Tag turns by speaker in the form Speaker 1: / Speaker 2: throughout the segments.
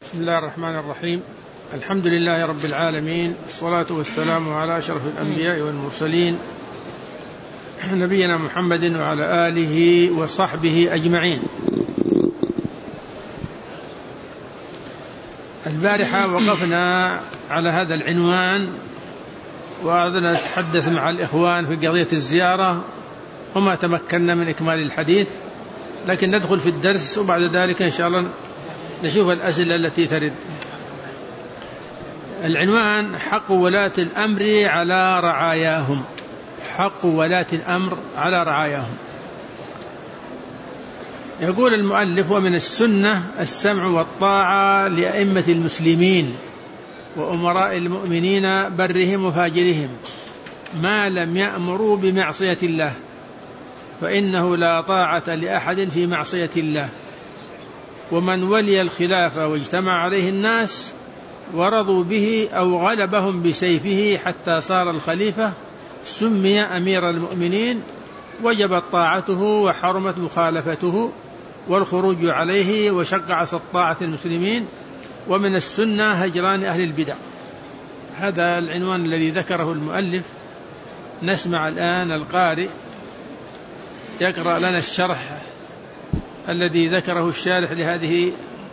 Speaker 1: بسم الله الرحمن الرحيم. الحمد لله رب العالمين، والصلاة والسلام على أشرف الأنبياء والمرسلين نبينا محمد وعلى آله وصحبه أجمعين. البارحة وقفنا على هذا العنوان وأردنا نتحدث مع الإخوان في قضية الزيارة وما تمكنا من إكمال الحديث، لكن ندخل في الدرس وبعد ذلك إن شاء الله نشوف الأسئلة التي ترد. العنوان: حق ولاة الأمر على رعاياهم. حق ولاة الأمر على رعاياهم. يقول المؤلف: ومن السنة السمع والطاعة لأئمة المسلمين وأمراء المؤمنين برهم وفاجرهم ما لم يأمروا بمعصية الله، فإنه لا طاعة لأحد في معصية الله. ومن ولي الخلافة واجتمع عليه الناس ورضوا به أو غلبهم بسيفه حتى صار الخليفة سمي أمير المؤمنين، وجبت طاعته وحرمت مخالفته والخروج عليه وشق عصا طاعة المسلمين. ومن السنة هجران أهل البدع. هذا العنوان الذي ذكره المؤلف. نسمع الآن القارئ يقرأ لنا الشرح الذي ذكره الشارح لهذه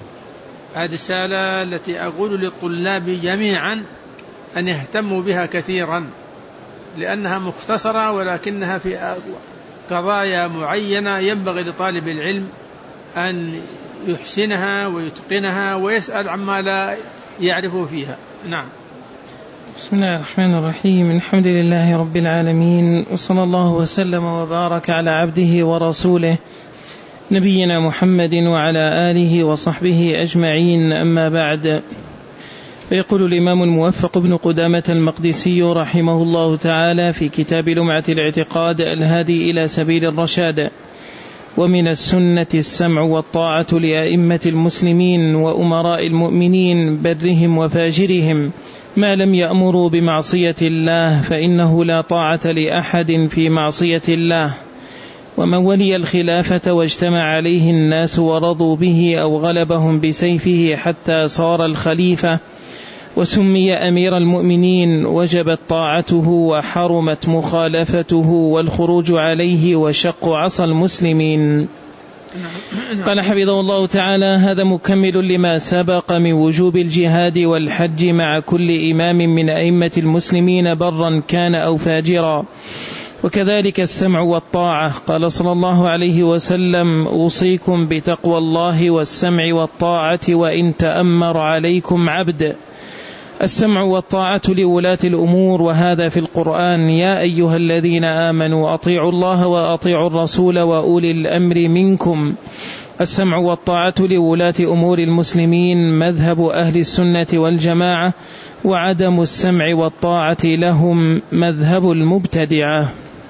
Speaker 1: الرسالة، التي أقول للطلاب جميعا أن يهتموا بها كثيرا، لأنها مختصرة ولكنها في قضايا معينة ينبغي لطالب العلم أن يحسنها ويتقنها ويسأل عما لا يعرفه فيها. نعم.
Speaker 2: بسم الله الرحمن الرحيم. الحمد لله رب العالمين، وصلى الله وسلم وبارك على عبده ورسوله نبينا محمد وعلى آله وصحبه أجمعين. أما بعد، فيقول الإمام الموفق بن قدامة المقدسي رحمه الله تعالى في كتاب لمعة الاعتقاد الهادي إلى سبيل الرشاد: ومن السنة السمع والطاعة لأئمة المسلمين وأمراء المؤمنين برهم وفاجرهم ما لم يأمروا بمعصية الله، فإنه لا طاعة لأحد في معصية الله. ومن ولي الخلافة واجتمع عليه الناس ورضوا به أو غلبهم بسيفه حتى صار الخليفة وسمي أمير المؤمنين، وجبت طاعته وحرمت مخالفته والخروج عليه وشق عصا المسلمين. قال حفظه الله تعالى: هذا مكمل لما سبق من وجوب الجهاد والحج مع كل إمام من أئمة المسلمين برا كان أو فاجرا، وكذلك السمع والطاعة. قال صلى الله عليه وسلم: أوصيكم بتقوى الله والسمع والطاعة وإن تأمر عليكم عبد. السمع والطاعة لولاة الأمور، وهذا في القرآن: يا أيها الذين آمنوا أطيعوا الله وأطيعوا الرسول وأولي الأمر منكم. السمع والطاعة لولاة أمور المسلمين مذهب أهل السنة والجماعة، وعدم السمع والطاعة لهم مذهب المبتدعة.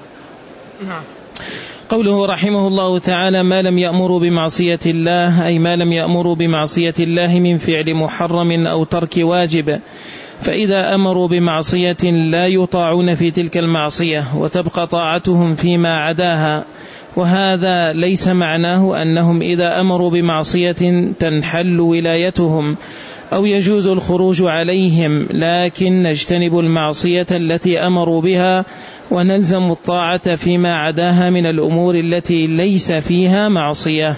Speaker 2: قوله رحمه الله تعالى: ما لم يأمروا بمعصية الله، أي ما لم يأمروا بمعصية الله من فعل محرم أو ترك واجب، فإذا أمروا بمعصية لا يطاعون في تلك المعصية وتبقى طاعتهم فيما عداها. وهذا ليس معناه أنهم إذا أمروا بمعصية تنحل ولايتهم أو يجوز الخروج عليهم، لكن نجتنب المعصية التي أمروا بها ونلزم الطاعة فيما عداها من الأمور التي ليس فيها معصية.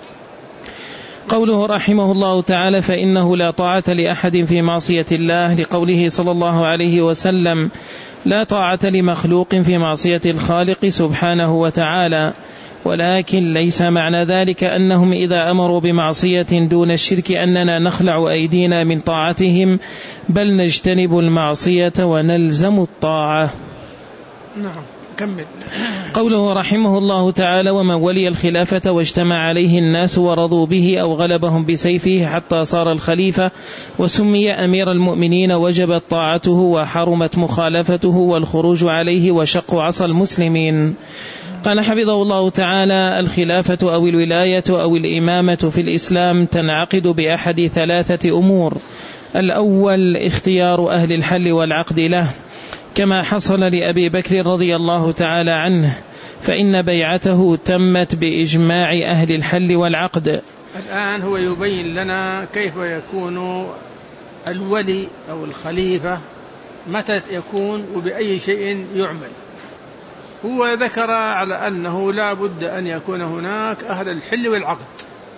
Speaker 2: قوله رحمه الله تعالى: فإنه لا طاعة لأحد في معصية الله، لقوله صلى الله عليه وسلم: لا طاعة لمخلوق في معصية الخالق سبحانه وتعالى. ولكن ليس معنى ذلك أنهم إذا أمروا بمعصية دون الشرك أننا نخلع أيدينا من طاعتهم، بل نجتنب المعصية ونلزم الطاعة.
Speaker 1: نعم. كمل.
Speaker 2: قوله رحمه الله تعالى: ومن ولي الخلافة واجتمع عليه الناس ورضوا به أو غلبهم بسيفه حتى صار الخليفة وسمي أمير المؤمنين، وجبت طاعته وحرمت مخالفته والخروج عليه وشق عصا المسلمين. قال حفظه الله تعالى: الخلافة أو الولاية أو الإمامة في الإسلام تنعقد بأحد ثلاثة أمور: الأول اختيار أهل الحل والعقد له، كما حصل لأبي بكر رضي الله تعالى عنه، فإن بيعته تمت بإجماع أهل الحل والعقد.
Speaker 1: الآن هو يبين لنا كيف يكون الولي أو الخليفة، متى يكون وبأي شيء يعمل. هو ذكر على أنه لا بد أن يكون هناك أهل الحل والعقد،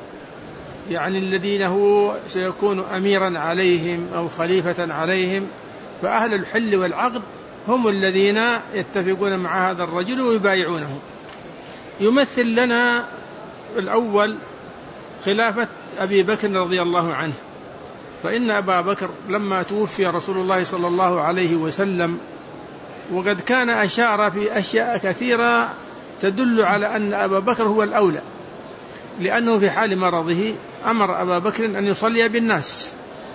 Speaker 1: يعني الذين هو سيكون أميرا عليهم أو خليفة عليهم، فأهل الحل والعقد هم الذين يتفقون مع هذا الرجل ويبايعونه. يمثل لنا الأول خلافة أبي بكر رضي الله عنه، فإن أبا بكر لما توفي رسول الله صلى الله عليه وسلم، وقد كان أشار في أشياء كثيرة تدل على أن أبا بكر هو الأولى، لأنه في حال مرضه أمر أبا بكر أن يصلي بالناس.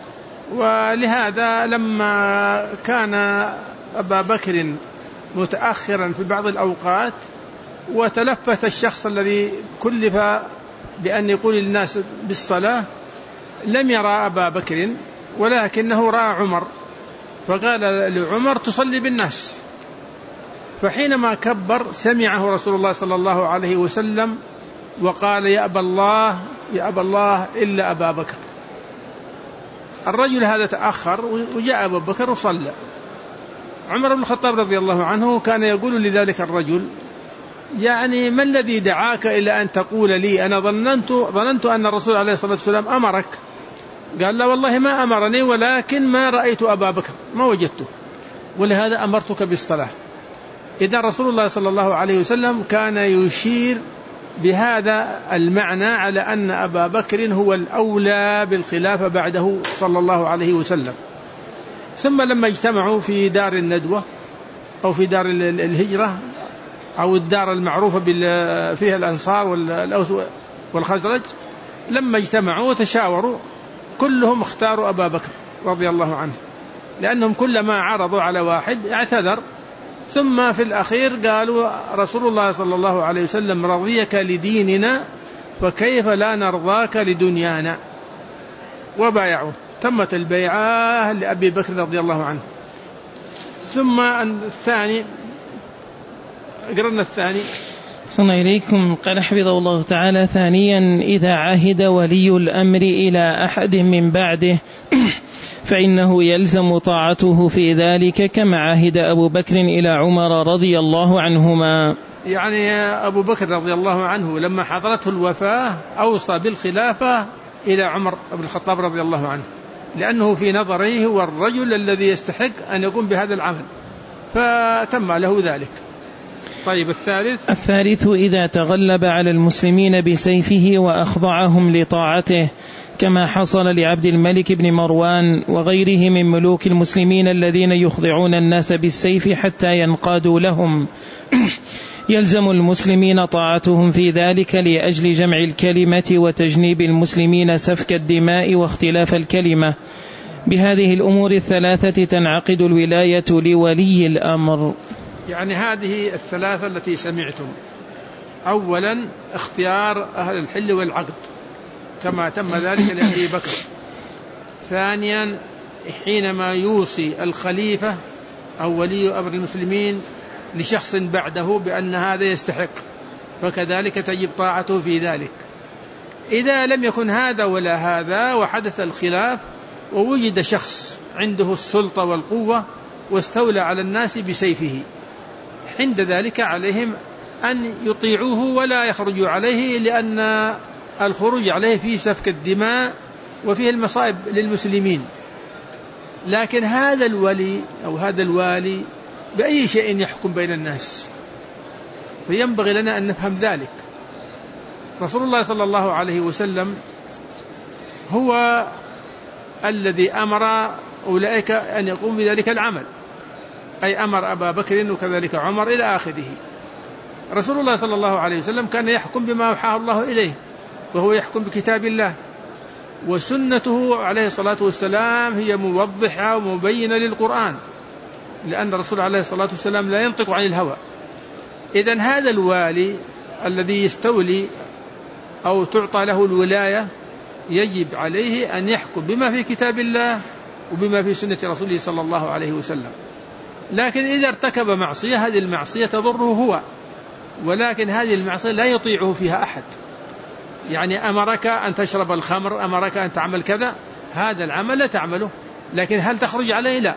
Speaker 1: ولهذا لما كان أبا بكر متأخرا في بعض الأوقات وتلفت الشخص الذي كلف بأن يقول للناس بالصلاة، لم يرى أبا بكر ولكنه رأى عمر، فقال لعمر تصلي بالناس. فحينما كبر سمعه رسول الله صلى الله عليه وسلم وقال يا أبا الله إلا أبا بكر. الرجل هذا تأخر وجاء أبا بكر وصلى. عمر بن الخطاب رضي الله عنه كان يقول لذلك الرجل يعني ما الذي دعاك إلى أن تقول لي أنا ظننت أن الرسول عليه الصلاة والسلام أمرك؟ قال لا والله ما أمرني، ولكن ما رأيت أبا بكر، ما وجدته، ولهذا أمرتك بالصلاة. إذا رسول الله صلى الله عليه وسلم كان يشير بهذا المعنى على أن أبا بكر هو الأولى بالخلافة بعده صلى الله عليه وسلم. ثم لما اجتمعوا في دار الندوة أو في دار الهجرة أو الدار المعروفة فيها الأنصار والأوس والخزرج، لما اجتمعوا وتشاوروا كلهم اختاروا أبا بكر رضي الله عنه، لأنهم كلما عرضوا على واحد اعتذر. ثم في الأخير قالوا رسول الله صلى الله عليه وسلم رضيك لديننا فكيف لا نرضاك لدنيانا، وبايعوه. تمت البيعة لأبي بكر رضي الله عنه. ثم الثاني، قررنا الثاني.
Speaker 2: صلى إليكم. قال حفظه الله تعالى: ثانيا إذا عهد ولي الأمر إلى أحد من بعده فإنه يلزم طاعته في ذلك، كما عهد أبو بكر إلى عمر رضي الله عنهما.
Speaker 1: يعني أبو بكر رضي الله عنه لما حضرته الوفاة أوصى بالخلافة إلى عمر بن الخطاب رضي الله عنه، لأنه في نظره هو الرجل الذي يستحق أن يقوم بهذا العمل، فتم له ذلك. طيب
Speaker 2: الثالث إذا تغلب على المسلمين بسيفه وأخضعهم لطاعته، كما حصل لعبد الملك بن مروان وغيره من ملوك المسلمين الذين يخضعون الناس بالسيف حتى ينقادوا لهم، يلزم المسلمين طاعتهم في ذلك لأجل جمع الكلمة وتجنيب المسلمين سفك الدماء واختلاف الكلمة. بهذه الأمور الثلاثة تنعقد الولاية لولي الأمر.
Speaker 1: يعني هذه الثلاثة التي سمعتم: أولا اختيار أهل الحل والعقد كما تم ذلك لأبي بكر. ثانيا حينما يوصي الخليفة أو ولي أمر المسلمين لشخص بعده بأن هذا يستحق، فكذلك تجب طاعته في ذلك. إذا لم يكن هذا ولا هذا وحدث الخلاف ووجد شخص عنده السلطة والقوة واستولى على الناس بسيفه، عند ذلك عليهم أن يطيعوه ولا يخرجوا عليه، لأن الخروج عليه فيه سفك الدماء وفيه المصائب للمسلمين. لكن هذا الولي أو هذا الوالي بأي شيء يحكم بين الناس، فينبغي لنا أن نفهم ذلك. رسول الله صلى الله عليه وسلم هو الذي أمر أولئك أن يقوم بذلك العمل، أي أمر أبا بكر وكذلك عمر إلى آخره. رسول الله صلى الله عليه وسلم كان يحكم بما أوحاه الله إليه، وهو يحكم بكتاب الله، وسنته عليه الصلاة والسلام هي موضحة ومبينة للقرآن، لأن الرسول عليه الصلاة والسلام لا ينطق عن الهوى. إذن هذا الوالي الذي يستولي أو تعطى له الولاية يجب عليه أن يحكم بما في كتاب الله وبما في سنة رسوله صلى الله عليه وسلم. لكن إذا ارتكب معصية، هذه المعصية تضره هو، ولكن هذه المعصية لا يطيعه فيها أحد، يعني أمرك أن تشرب الخمر، أمرك أن تعمل كذا، هذا العمل لا تعمله، لكن هل تخرج عليه؟ لا.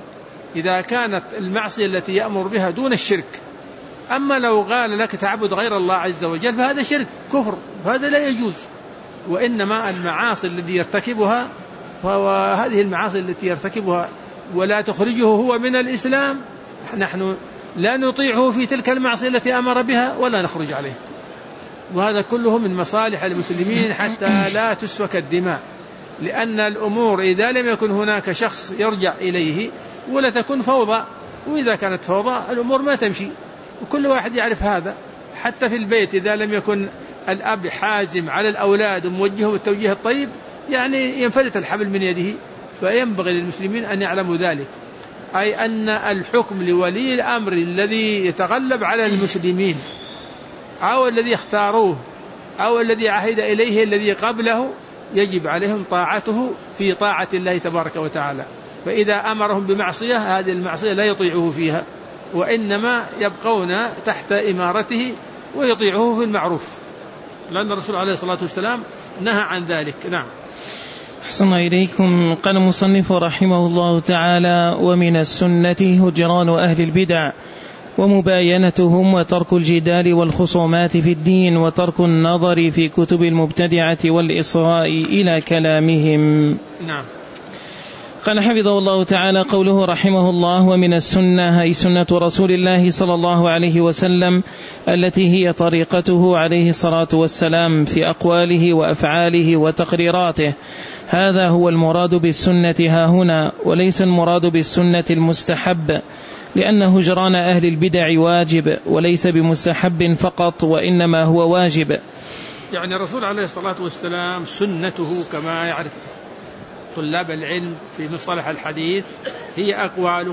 Speaker 1: إذا كانت المعصية التي يأمر بها دون الشرك. أما لو قال لك تعبد غير الله عز وجل فهذا شرك كفر، فهذا لا يجوز. وإنما المعاصي التي يرتكبها، فهذه المعاصي التي يرتكبها ولا تخرجه هو من الإسلام، نحن لا نطيعه في تلك المعصية التي أمر بها ولا نخرج عليه. وهذا كله من مصالح المسلمين حتى لا تسفك الدماء، لأن الأمور إذا لم يكن هناك شخص يرجع إليه ولا تكون فوضى، وإذا كانت فوضى الأمور ما تمشي، وكل واحد يعرف هذا. حتى في البيت إذا لم يكن الأب حازم على الأولاد وموجههم التوجيه الطيب يعني ينفلت الحبل من يده. فينبغي للمسلمين أن يعلموا ذلك، أي أن الحكم لولي الأمر الذي يتغلب على المسلمين أو الذي اختاروه أو الذي عهد إليه الذي قبله يجب عليهم طاعته في طاعة الله تبارك وتعالى. فإذا أمرهم بمعصية هذه المعصية لا يطيعه فيها، وإنما يبقون تحت إمارته ويطيعه في المعروف، لأن الرسول عليه الصلاة والسلام نهى عن ذلك. نعم.
Speaker 2: أحسن إليكم. قال المصنف رحمه الله تعالى: ومن السنة هجران أهل البدع ومباينتهم وترك الجدال والخصومات في الدين وترك النظر في كتب المبتدعة والإصغاء إلى كلامهم.
Speaker 1: نعم.
Speaker 2: قال حفظه الله تعالى: قوله رحمه الله: ومن السنة أي سنة رسول الله صلى الله عليه وسلم التي هي طريقته عليه الصلاة والسلام في أقواله وأفعاله وتقريراته. هذا هو المراد بالسنة هاهنا، وليس المراد بالسنة المستحب، لأن هجران أهل البدع واجب وليس بمستحب فقط، وإنما هو واجب.
Speaker 1: يعني الرسول عليه الصلاة والسلام سنته كما يعرف طلاب العلم في مصطلح الحديث هي أقواله،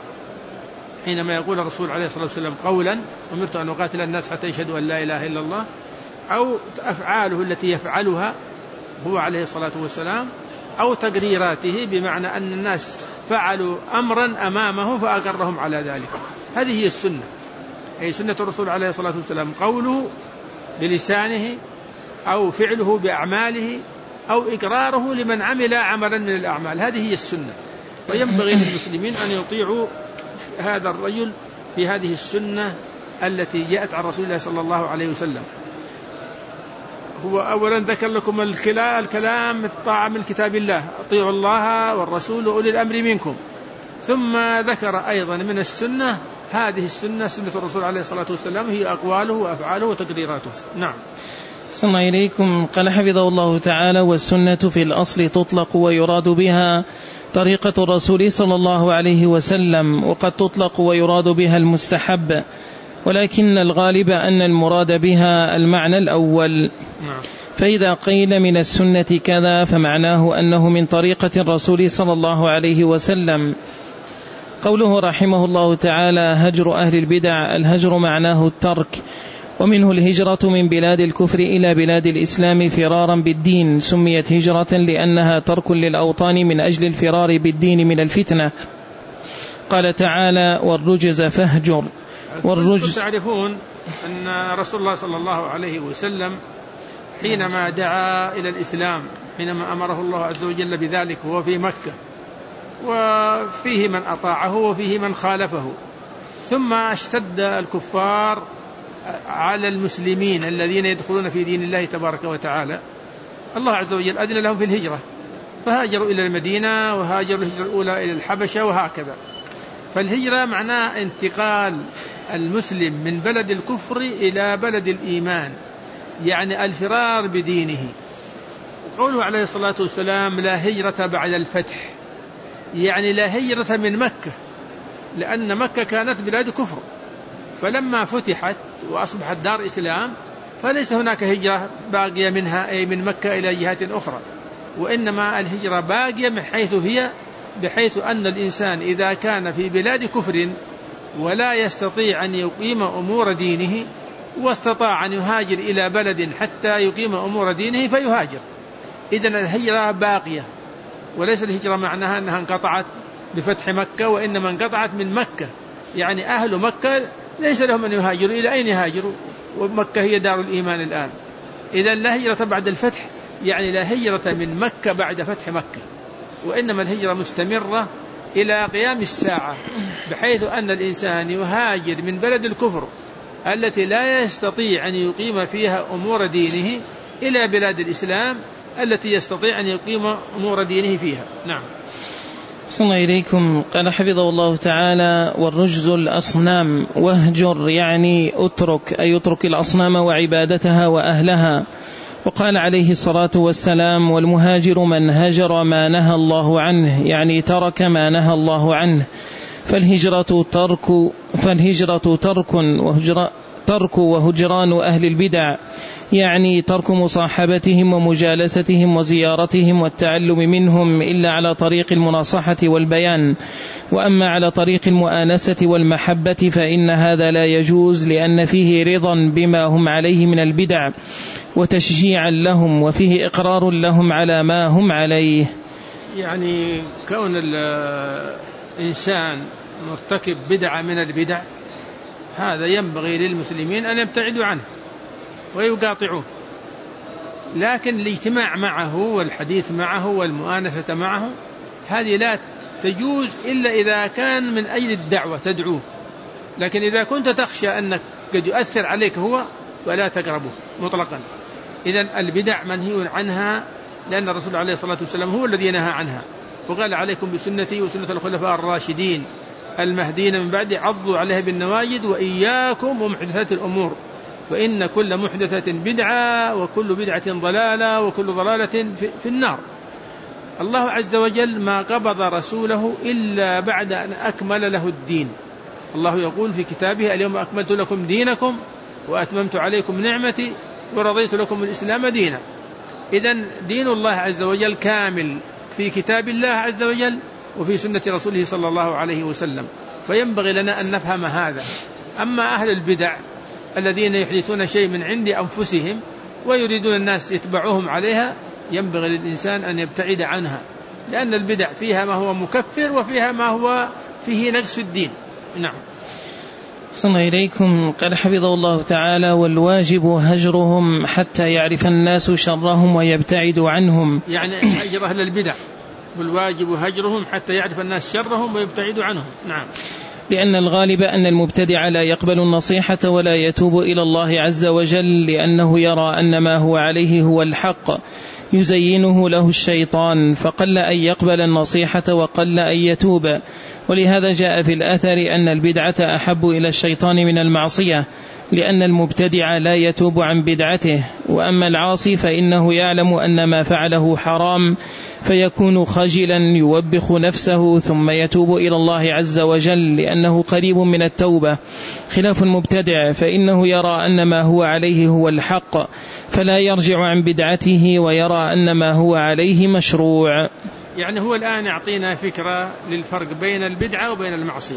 Speaker 1: حينما يقول الرسول عليه الصلاة والسلام قولا: أمرت أن أقاتل الناس حتى يشهدوا أن لا إله إلا الله، أو أفعاله التي يفعلها هو عليه الصلاة والسلام، أو تقريراته بمعنى أن الناس فعلوا أمرا أمامه فأقرهم على ذلك. هذه هي السنة، أي سنة الرسول عليه الصلاة والسلام قوله بلسانه أو فعله بأعماله أو إقراره لمن عمل عملا من الأعمال، هذه هي السنة. وينبغي للمسلمين أن يطيعوا هذا الرجل في هذه السنة التي جاءت عن رسول الله صلى الله عليه وسلم. هو أولا ذكر لكم الكلام الطاعة من كتاب الله: أطيعوا الله والرسول وأولي الأمر منكم، ثم ذكر أيضا من السنة هذه السنة سنة الرسول عليه الصلاة والسلام هي أقواله وأفعاله وتقريراته. نعم.
Speaker 2: صلى إليكم. قال حفظه الله تعالى: والسنة في الأصل تطلق ويراد بها طريقة الرسول صلى الله عليه وسلم، وقد تطلق ويراد بها المستحب، ولكن الغالب أن المراد بها المعنى الأول. فإذا قيل من السنة كذا فمعناه أنه من طريقة الرسول صلى الله عليه وسلم. قوله رحمه الله تعالى: هجر أهل البدع، الهجر معناه الترك، ومنه الهجرة من بلاد الكفر إلى بلاد الإسلام فرارا بالدين، سميت هجرة لأنها ترك للأوطان من أجل الفرار بالدين من الفتنة. قال تعالى: والرجز فاهجر. والرجز
Speaker 1: تعرفون أن رسول الله صلى الله عليه وسلم حينما دعا إلى الإسلام، حينما أمره الله عز وجل بذلك وهو في مكة، وفيه من أطاعه وفيه من خالفه، ثم اشتد الكفار على المسلمين الذين يدخلون في دين الله تبارك وتعالى، الله عز وجل أذن لهم في الهجرة، فهاجروا إلى المدينة وهاجروا الهجرة الأولى إلى الحبشة وهكذا. فالهجرة معناه انتقال المسلم من بلد الكفر إلى بلد الإيمان، يعني الفرار بدينه. وقوله عليه الصلاة والسلام: لا هجرة بعد الفتح، يعني لا هجرة من مكة، لأن مكة كانت بلاد كفر، فلما فتحت وأصبحت دار إسلام فليس هناك هجرة باقية منها، أي من مكة إلى جهات أخرى، وإنما الهجرة باقية من حيث هي، بحيث أن الإنسان إذا كان في بلاد كفر ولا يستطيع أن يقيم أمور دينه واستطاع أن يهاجر إلى بلد حتى يقيم أمور دينه فيهاجر. إذن الهجرة باقية، وليس الهجرة معناها أنها انقطعت بفتح مكة، وإنما انقطعت من مكة، يعني أهل مكة ليس لهم أن يهاجروا. إلى أين يهاجروا؟ ومكة هي دار الإيمان الآن. إذا لا هجرة بعد الفتح، يعني لا هجرة من مكة بعد فتح مكة، وإنما الهجرة مستمرة إلى قيام الساعة، بحيث أن الإنسان يهاجر من بلد الكفر التي لا يستطيع أن يقيم فيها أمور دينه إلى بلاد الإسلام التي يستطيع أن يقيم أمور دينه فيها. نعم.
Speaker 2: صلى الله إليكم. قال حفظه الله تعالى: والرجز الأصنام، واهجر يعني أترك، أي أترك الأصنام وعبادتها وأهلها. وقال عليه الصلاة والسلام: والمهاجر من هجر ما نهى الله عنه، يعني ترك ما نهى الله عنه. فالهجرة ترك وهجران أهل البدع، يعني ترك مصاحبتهم ومجالستهم وزيارتهم والتعلم منهم إلا على طريق المناصحة والبيان. وأما على طريق المؤانسة والمحبة فإن هذا لا يجوز، لأن فيه رضا بما هم عليه من البدع وتشجيعا لهم، وفيه إقرار لهم على ما هم عليه.
Speaker 1: يعني كون الإنسان مرتكب بدعة من البدع هذا ينبغي للمسلمين أن يبتعدوا عنه ويقاطعوه، لكن الاجتماع معه والحديث معه والمؤانسة معه هذه لا تجوز إلا إذا كان من أجل الدعوة تدعوه، لكن إذا كنت تخشى أنك قد يؤثر عليك هو فلا تقربه مطلقا. إذن البدع منهي عنها، لأن الرسول عليه الصلاة والسلام هو الذي نهى عنها، وقال: عليكم بسنتي وسنة الخلفاء الراشدين المهديين من بعد، عضوا عليها بالنواجذ، وإياكم ومحدثات الأمور، فإن كل محدثة بدعة وكل بدعة ضلالة وكل ضلالة في النار. الله عز وجل ما قبض رسوله إلا بعد أن أكمل له الدين. الله يقول في كتابه: اليوم أكملت لكم دينكم وأتممت عليكم نعمتي ورضيت لكم الإسلام دينا. إذن دين الله عز وجل كامل في كتاب الله عز وجل وفي سنة رسوله صلى الله عليه وسلم، فينبغي لنا أن نفهم هذا. أما أهل البدع الذين يحدثون شيء من عند أنفسهم ويريدون الناس يتبعوهم عليها، ينبغي للإنسان أن يبتعد عنها، لأن البدع فيها ما هو مكفر وفيها ما هو فيه نقص الدين. نعم.
Speaker 2: صلى إليكم. قال حفظه الله تعالى: والواجب هجرهم حتى يعرف الناس شرهم ويبتعدوا عنهم،
Speaker 1: يعني هجر أهل البدع، والواجب هجرهم حتى يعرف الناس شرهم ويبتعدوا عنهم. نعم.
Speaker 2: لأن الغالب أن المبتدع لا يقبل النصيحة ولا يتوب إلى الله عز وجل، لأنه يرى أن ما هو عليه هو الحق يزينه له الشيطان، فقل أن يقبل النصيحة وقل أن يتوب. ولهذا جاء في الأثر أن البدعة أحب إلى الشيطان من المعصية، لأن المبتدع لا يتوب عن بدعته، وأما العاصي فإنه يعلم أن ما فعله حرام فيكون خجلا يوبخ نفسه ثم يتوب إلى الله عز وجل، لأنه قريب من التوبة، خلاف المبتدع فإنه يرى أن ما هو عليه هو الحق فلا يرجع عن بدعته ويرى أن ما هو عليه مشروع.
Speaker 1: يعني هو الآن يعطينا فكرة للفرق بين البدعة وبين المعصية.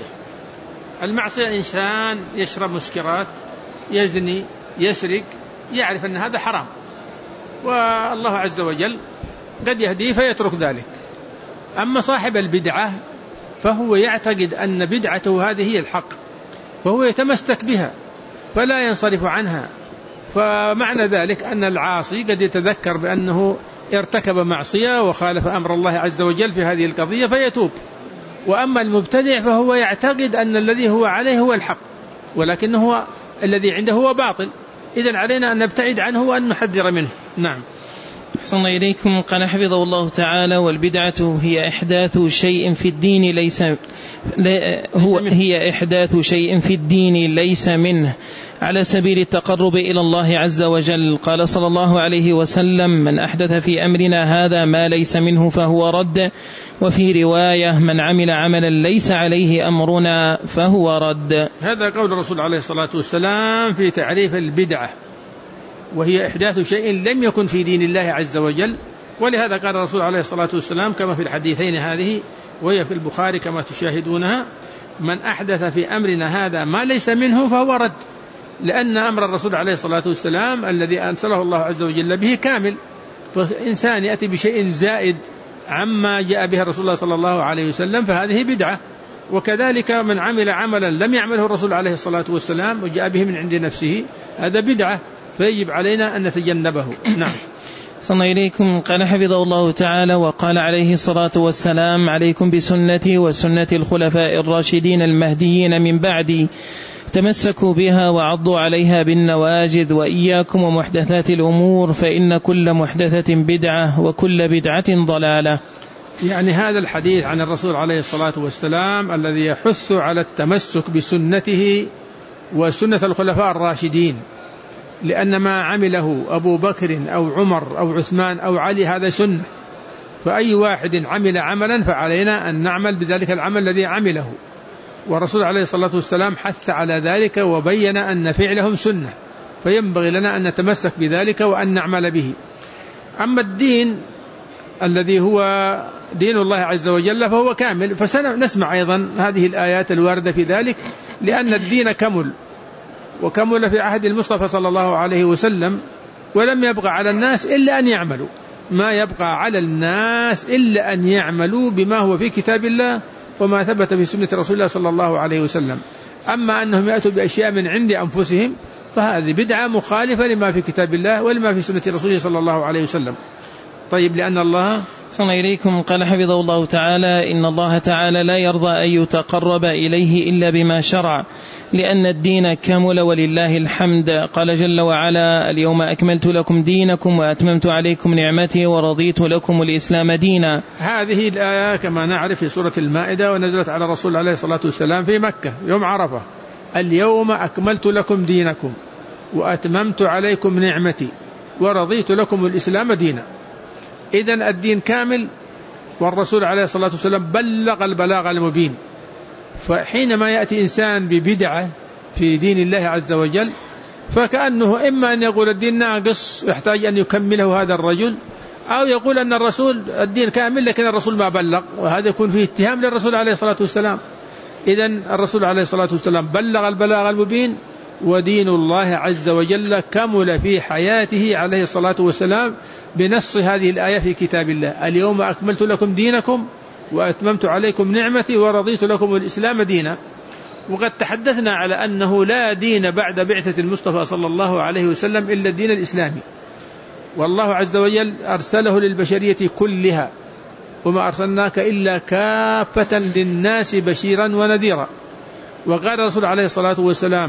Speaker 1: المعصية إنسان يشرب مسكرات، يزني، يسرق، يعرف أن هذا حرام، والله عز وجل قد يهديه فيترك ذلك. أما صاحب البدعة فهو يعتقد أن بدعته هذه هي الحق، فهو يتمسك بها فلا ينصرف عنها. فمعنى ذلك أن العاصي قد يتذكر بأنه ارتكب معصية وخالف أمر الله عز وجل في هذه القضية فيتوب. وأما المبتدع فهو يعتقد أن الذي هو عليه هو الحق، ولكنه الذي عنده هو باطل. إذن علينا أن نبتعد عنه وأن نحذر منه. نعم.
Speaker 2: أحسن الله إليكم. قال حفظه الله تعالى: والبدعة هي إحداث شيء في الدين هي إحداث شيء في الدين ليس منه على سبيل التقرب إلى الله عز وجل. قال صلى الله عليه وسلم: من أحدث في أمرنا هذا ما ليس منه فهو رد. وفي رواية: من عمل عملا ليس عليه أمرنا فهو رد.
Speaker 1: هذا قول الرسول عليه الصلاة والسلام في تعريف البدعة، وهي إحداث شيء لم يكن في دين الله عز وجل. ولهذا قال الرسول عليه الصلاة والسلام كما في الحديثين هذه، وهي في البخاري كما تشاهدونها: من أحدث في أمرنا هذا ما ليس منه فهو رد. لأن أمر الرسول عليه الصلاة والسلام الذي أنزله الله عز وجل به كامل، فإنسان يأتي بشيء زائد عما جاء به الرسول صلى الله عليه وسلم فهذه بدعة. وكذلك من عمل عملا لم يعمله الرسول عليه الصلاة والسلام وجاء به من عند نفسه هذا بدعة. فيجب علينا أن نتجنبه. نعم.
Speaker 2: صلى إليكم. قال حفظه الله تعالى: وقال عليه الصلاة والسلام: عليكم بسنتي وسنة الخلفاء الراشدين المهديين من بعدي، تمسكوا بها وعضوا عليها بالنواجذ، وإياكم ومحدثات الأمور، فإن كل محدثة بدعة وكل بدعة ضلالة.
Speaker 1: يعني هذا الحديث عن الرسول عليه الصلاة والسلام الذي يحث على التمسك بسنته وسنة الخلفاء الراشدين، لأن ما عمله أبو بكر أو عمر أو عثمان أو علي هذا سنة، فأي واحد عمل عملا فعلينا أن نعمل بذلك العمل الذي عمله، والرسول عليه الصلاة والسلام حث على ذلك وبين أن فعلهم سنة، فينبغي لنا أن نتمسك بذلك وأن نعمل به. أما الدين الذي هو دين الله عز وجل فهو كامل، فسنسمع أيضا هذه الآيات الواردة في ذلك، لأن الدين كمل، وكمل في عهد المصطفى صلى الله عليه وسلم، ولم يبقى على الناس إلا أن يعملوا، ما يبقى على الناس إلا أن يعملوا بما هو في كتاب الله وما ثبت في سنة رسول الله صلى الله عليه وسلم. أما أنهم يأتوا بأشياء من عند أنفسهم فهذه بدعة مخالفة لما في كتاب الله ولما في سنة رسوله صلى الله عليه وسلم. طيب، لأن الله
Speaker 2: صلى إليكم قال حفظه الله تعالى: إن الله تعالى لا يرضى أن يتقرب إليه إلا بما شرع، لأن الدين كمل ولله الحمد. قال جل وعلا: اليوم أكملت لكم دينكم وأتممت عليكم نعمتي ورضيت لكم الإسلام دينا.
Speaker 1: هذه الآية كما نعرف في سورة المائدة، ونزلت على الرسول عليه الصلاة والسلام في مكة يوم عرفة: اليوم أكملت لكم دينكم وأتممت عليكم نعمتي ورضيت لكم الإسلام دينا. إذن الدين كامل، والرسول عليه الصلاة والسلام بلغ البلاغ المبين. فحينما يأتي إنسان ببدعة في دين الله عز وجل فكأنه إما أن يقول الدين ناقص يحتاج أن يكمله هذا الرجل، أو يقول أن الرسول الدين كامل لكن الرسول ما بلغ، وهذا يكون فيه اتهام للرسول عليه الصلاة والسلام. إذن الرسول عليه الصلاة والسلام بلغ البلاغ المبين، ودين الله عز وجل كمل في حياته عليه الصلاة والسلام بنص هذه الآية في كتاب الله: اليوم أكملت لكم دينكم وأتممت عليكم نعمتي ورضيت لكم الإسلام دينا. وقد تحدثنا على أنه لا دين بعد بعثة المصطفى صلى الله عليه وسلم إلا الدين الإسلامي، والله عز وجل أرسله للبشرية كلها، وما أرسلناك إلا كافة للناس بشيرا ونذيرا. وقال الرسول عليه الصلاة والسلام: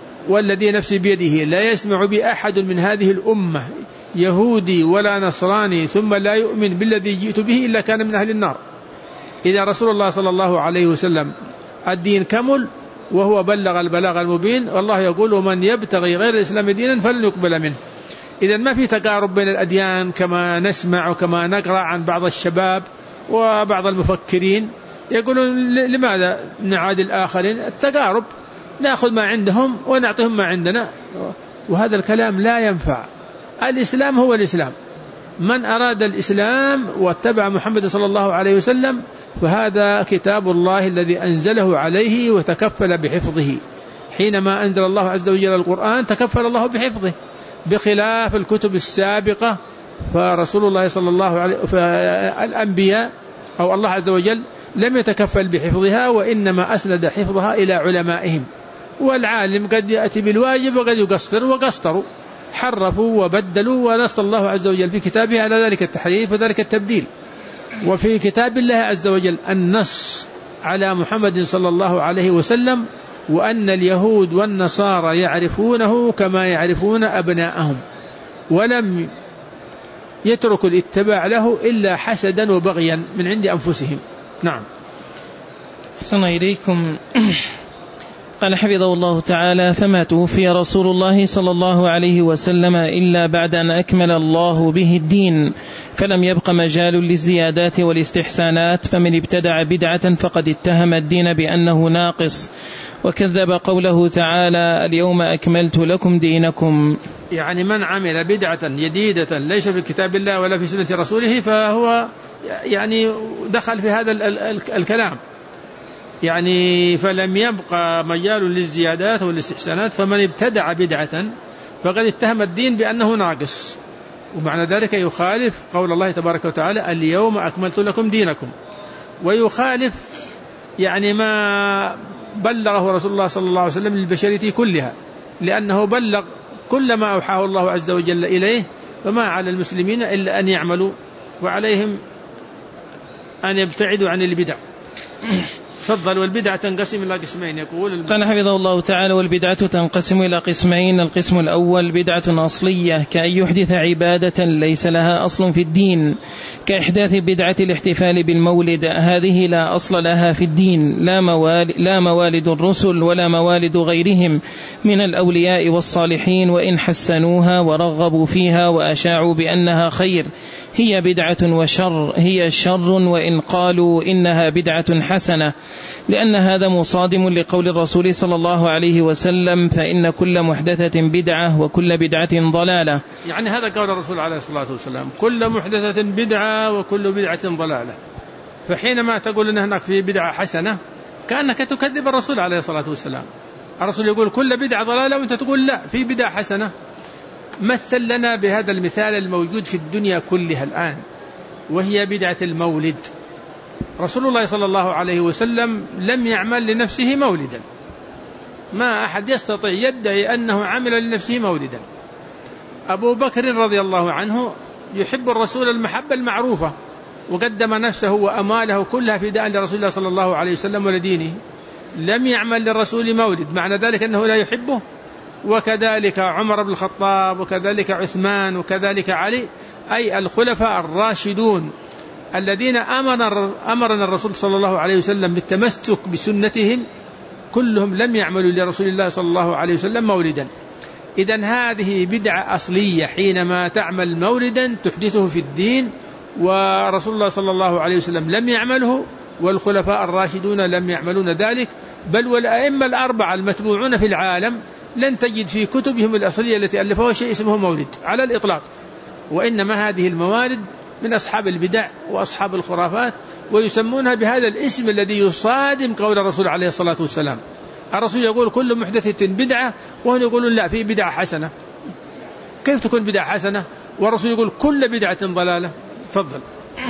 Speaker 1: والذي نفسي بيده لا يسمع بأحد من هذه الأمة يهودي ولا نصراني ثم لا يؤمن بالذي جئت به إلا كان من أهل النار. إذا رسول الله صلى الله عليه وسلم الدين كمل وهو بلغ البلاغ المبين، والله يقول: ومن يبتغي غير الإسلام دينا فلن يقبل منه. إذا ما في تقارب بين الأديان كما نسمع وكما نقرأ عن بعض الشباب وبعض المفكرين يقولون لماذا نعادي الآخرين؟ التقارب، نأخذ ما عندهم ونعطيهم ما عندنا، وهذا الكلام لا ينفع. الإسلام هو الإسلام، من أراد الإسلام واتبع محمد صلى الله عليه وسلم فهذا كتاب الله الذي أنزله عليه وتكفل بحفظه. حينما أنزل الله عز وجل القرآن تكفل الله بحفظه، بخلاف الكتب السابقة. فرسول الله صلى الله عليه فالأنبياء أو الله عز وجل لم يتكفل بحفظها، وإنما أسند حفظها إلى علمائهم. والعالم قد يأتي بالواجب وقد يقصر، وقصروا حرفوا وبدلوا، ونص الله عز وجل في كتابه على ذلك التحريف وذلك التبديل. وفي كتاب الله عز وجل النص على محمد صلى الله عليه وسلم، وأن اليهود والنصارى يعرفونه كما يعرفون أبناءهم، ولم يتركوا الاتباع له إلا حسدا وبغيا من عند أنفسهم. نعم.
Speaker 2: أحسن إليكم. قال حفظه الله تعالى: فما توفي رسول الله صلى الله عليه وسلم إلا بعد أن أكمل الله به الدين، فلم يبق مجال للزيادات والاستحسانات، فمن ابتدع بدعة فقد اتهم الدين بأنه ناقص، وكذب قوله تعالى: اليوم أكملت لكم دينكم.
Speaker 1: يعني من عمل بدعة جديدة ليس في كتاب الله ولا في سنة رسوله فهو يعني دخل في هذا الكلام، يعني فلم يبقى مجال للزيادات والاستحسانات، فمن ابتدع بدعة فقد اتهم الدين بأنه ناقص، ومعنى ذلك يخالف قول الله تبارك وتعالى: اليوم أكملت لكم دينكم، ويخالف يعني ما بلغه رسول الله صلى الله عليه وسلم للبشرية كلها، لأنه بلغ كل ما أوحاه الله عز وجل إليه، فما على المسلمين إلا أن يعملوا، وعليهم أن يبتعدوا عن البدع. تفضل. والبدعة تنقسم إلى قسمين. يقول
Speaker 2: قال حفظه الله تعالى: والبدعة تنقسم إلى قسمين. القسم الأول بدعة أصلية، كأن يحدث عبادة ليس لها أصل في الدين، كإحداث بدعة الاحتفال بالمولد، هذه لا أصل لها في الدين، لا موالد الرسل ولا موالد غيرهم من الأولياء والصالحين، وإن حسنوها ورغبوا فيها وأشاعوا بأنها خير هي بدعة وشر، هي شر وإن قالوا إنها بدعة حسنة، لأن هذا مصادم لقول الرسول صلى الله عليه وسلم: فإن كل محدثة بدعة وكل بدعة ضلالة.
Speaker 1: يعني هذا قول الرسول عليه الصلاة والسلام: كل محدثة بدعة وكل بدعة ضلالة. فحينما تقول أن هناك في بدعة حسنة كأنك تكذب الرسول عليه الصلاة والسلام. الرسول يقول كل بدعة ضلالة وأنت تقول لا، في بدعة حسنة. مثل لنا بهذا المثال الموجود في الدنيا كلها الآن، وهي بدعة المولد. رسول الله صلى الله عليه وسلم لم يعمل لنفسه مولدا، ما أحد يستطيع يدعي أنه عمل لنفسه مولدا. أبو بكر رضي الله عنه يحب الرسول المحبة المعروفة، وقدم نفسه وأماله كلها فداء لرسول الله صلى الله عليه وسلم ولدينه، لم يعمل للرسول مولد، معنى ذلك أنه لا يحبه. وكذلك عمر بن الخطاب، وكذلك عثمان، وكذلك علي، أي الخلفاء الراشدون الذين أمرنا الرسول صلى الله عليه وسلم بالتمسك بسنتهم، كلهم لم يعملوا لرسول الله صلى الله عليه وسلم مولدا. إذن هذه بدعة أصلية حينما تعمل مولدا تحدثه في الدين، ورسول الله صلى الله عليه وسلم لم يعمله، والخلفاء الراشدون لم يعملون ذلك، بل والأئمة الأربعة المتبوعون في العالم لن تجد في كتبهم الأصلية التي ألفوها شيء اسمه مولد على الإطلاق، وإنما هذه الموالد من أصحاب البدع وأصحاب الخرافات، ويسمونها بهذا الاسم الذي يصادم قول الرسول عليه الصلاة والسلام. الرسول يقول كل محدثة بدعة، وهم يقولون لا، في بدعة حسنة. كيف تكون بدعة حسنة والرسول يقول كل بدعة ضلالة؟ تفضل.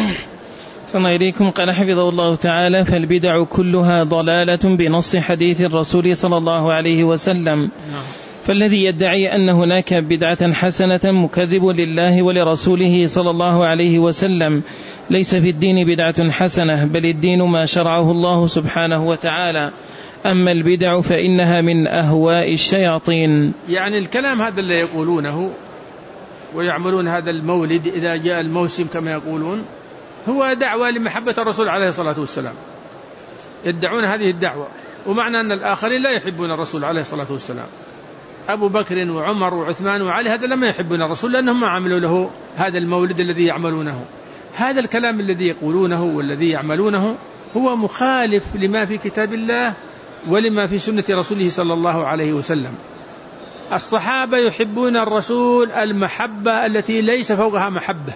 Speaker 2: صلى إليكم. قال حفظه الله تعالى: فالبدع كلها ضلالة بنص حديث الرسول صلى الله عليه وسلم. فالذي يدعي أن هناك بدعة حسنة مكذب لله ولرسوله صلى الله عليه وسلم. ليس في الدين بدعة حسنة، بل الدين ما شرعه الله سبحانه وتعالى. أما البدع فإنها من أهواء الشياطين.
Speaker 1: يعني الكلام هذا اللي يقولونه ويعملون هذا المولد إذا جاء الموسم كما يقولون، هو دعوة لمحبة الرسول عليه الصلاة والسلام، يدعون هذه الدعوة، ومعنى أن الآخرين لا يحبون الرسول عليه الصلاة والسلام. أبو بكر وعمر وعثمان وعلي هذا لما يحبون الرسول، لأنهم ما عملوا له هذا المولد الذي يعملونه. هذا الكلام الذي يقولونه والذي يعملونه هو مخالف لما في كتاب الله ولما في سنة رسوله صلى الله عليه وسلم. الصحابة يحبون الرسول المحبة التي ليس فوقها محبة،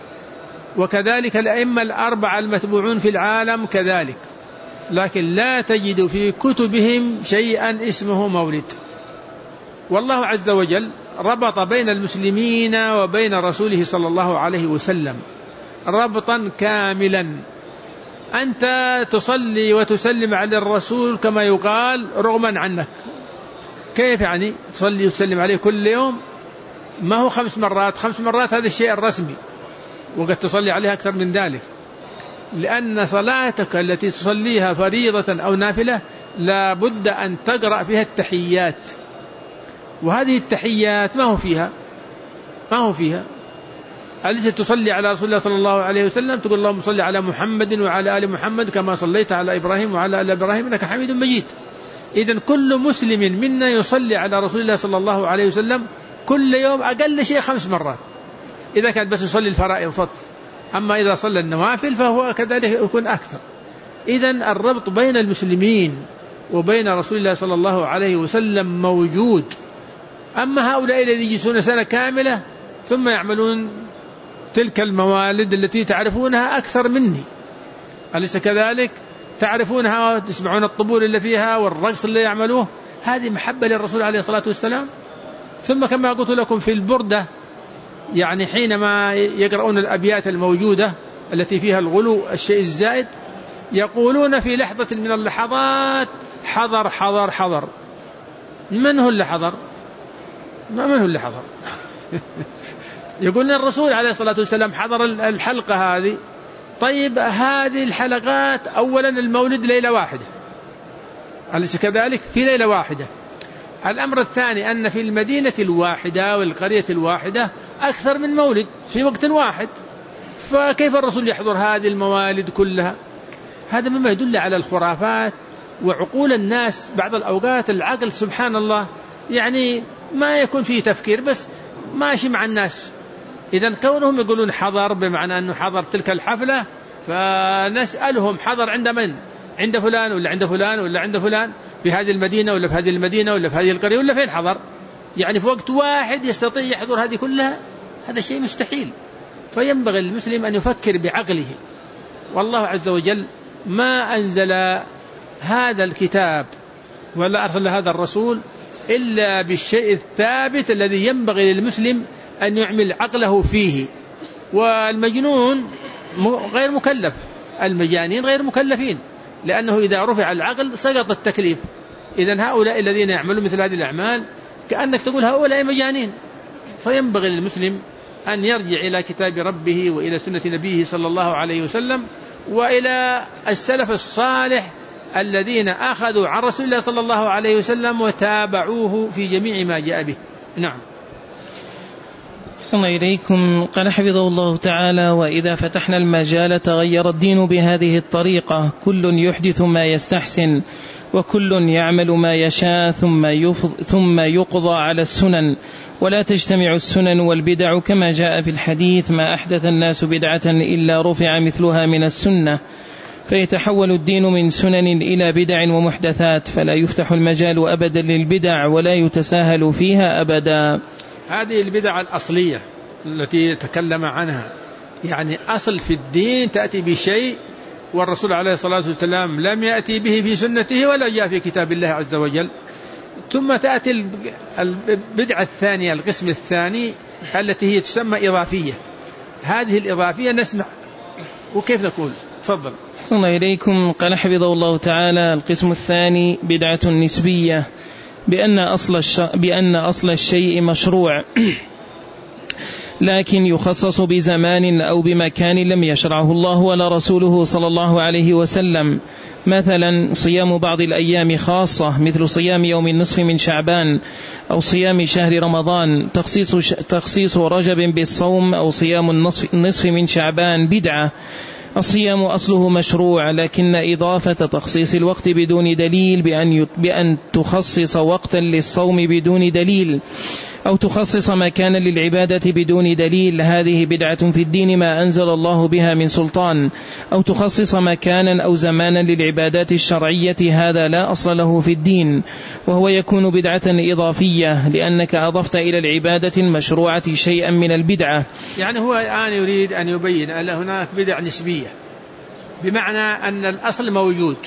Speaker 1: وكذلك الأئمة الأربعة المتبوعون في العالم كذلك، لكن لا تجد في كتبهم شيئا اسمه مولد. والله عز وجل ربط بين المسلمين وبين رسوله صلى الله عليه وسلم ربطا كاملا. أنت تصلي وتسلم على الرسول كما يقال رغما عنك. كيف يعني تصلي وتسلم عليه كل يوم؟ ما هو 5 مرات، 5 مرات هذا الشيء الرسمي، وقد تصلي عليها أكثر من ذلك، لأن صلاتك التي تصليها فريضة أو نافلة لا بد أن تقرأ فيها التحيات، وهذه التحيات ما هو فيها أليس تصلي على رسول الله صلى الله عليه وسلم تقول اللهم صل على محمد وعلى آل محمد كما صليت على إبراهيم وعلى آل إبراهيم إنك حميد مجيد. إذن كل مسلم منا يصلي على رسول الله صلى الله عليه وسلم كل يوم أقل شيء 5 مرات، إذا كان بس يصلي الفرائض فقط، أما إذا صلى النوافل فهو كذلك يكون أكثر. إذن الربط بين المسلمين وبين رسول الله صلى الله عليه وسلم موجود. أما هؤلاء الذين يجلسون سنة كاملة ثم يعملون تلك الموالد التي تعرفونها أكثر مني، أليس كذلك؟ تعرفونها وتسمعون الطبول اللي فيها والرقص اللي يعملوه، هذه محبة للرسول عليه الصلاة والسلام. ثم كما قلت لكم في البردة، يعني حينما يقرؤون الأبيات الموجودة التي فيها الغلو الشيء الزائد، يقولون في لحظة من اللحظات حضر حضر حضر. من هو اللي حضر؟ ما من هو اللي حضر؟ يقول الرسول عليه الصلاة والسلام حضر الحلقة هذه. طيب هذه الحلقات أولا المولد ليلة واحدة، أليس كذلك؟ في ليلة واحدة. الأمر الثاني أن في المدينة الواحدة والقرية الواحدة أكثر من مولد في وقت واحد، فكيف الرسول يحضر هذه الموالد كلها؟ هذا مما يدل على الخرافات وعقول الناس. بعض الأوقات العقل سبحان الله يعني ما يكون فيه تفكير، بس ماشي مع الناس. إذن كونهم يقولون حضر بمعنى أنه حضر تلك الحفلة، فنسألهم حضر عند من؟ عند فلان ولا عند فلان ولا عند فلان، في هذه المدينة ولا في هذه المدينة ولا في هذه القرية ولا فين حضر؟ يعني في وقت واحد يستطيع يحضر هذه كلها؟ هذا شيء مستحيل. فينبغي المسلم أن يفكر بعقله. والله عز وجل ما أنزل هذا الكتاب ولا أرسل هذا الرسول إلا بالشيء الثابت الذي ينبغي للمسلم أن يعمل عقله فيه. والمجنون غير مكلف، المجانين غير مكلفين، لأنه إذا رفع العقل سقط التكليف. إذن هؤلاء الذين يعملون مثل هذه الأعمال كأنك تقول هؤلاء مجانين. فينبغي للمسلم أن يرجع إلى كتاب ربه وإلى سنة نبيه صلى الله عليه وسلم وإلى السلف الصالح الذين أخذوا عن رسول الله صلى الله عليه وسلم وتابعوه في جميع ما جاء به. نعم.
Speaker 2: أحسن إليكم. قال حفظه الله تعالى: وإذا فتحنا المجال تغير الدين بهذه الطريقة، كل يحدث ما يستحسن وكل يعمل ما يشاء ثم يقضى على السنن، ولا تجتمع السنن والبدع كما جاء في الحديث: ما أحدث الناس بدعة إلا رفع مثلها من السنة. فيتحول الدين من سنن إلى بدع ومحدثات، فلا يفتح المجال أبدا للبدع ولا يتساهل فيها أبدا.
Speaker 1: هذه البدع الأصلية التي تكلم عنها، يعني أصل في الدين تأتي بشيء والرسول عليه الصلاة والسلام لم يأتي به في سنته ولا جاء في كتاب الله عز وجل. ثم تأتي البدعة الثانية، القسم الثاني التي هي تسمى إضافية. هذه الإضافية نسمع وكيف نقول؟ تفضل.
Speaker 2: أحسن الله إليكم. قال حفظه الله تعالى: القسم الثاني بدعة نسبية، بأن أصل الشيء مشروع لكن يخصص بزمان أو بمكان لم يشرعه الله ولا رسوله صلى الله عليه وسلم. مثلا صيام بعض الأيام خاصة مثل صيام يوم النصف من شعبان، أو صيام شهر رمضان. تخصيص رجب بالصوم أو صيام النصف من شعبان بدعة. الصيام أصله مشروع، لكن إضافة تخصيص الوقت بدون دليل بأن تخصص وقتا للصوم بدون دليل، أو تخصص مكانا للعبادة بدون دليل، هذه بدعة في الدين ما أنزل الله بها من سلطان. أو تخصص مكانا أو زمانا للعبادات الشرعية، هذا لا أصل له في الدين، وهو يكون بدعة إضافية لأنك أضفت إلى العبادة المشروعة شيئا من البدعة.
Speaker 1: يعني هو الآن يريد أن يبين أن هناك بدع نسبية، بمعنى أن الأصل موجود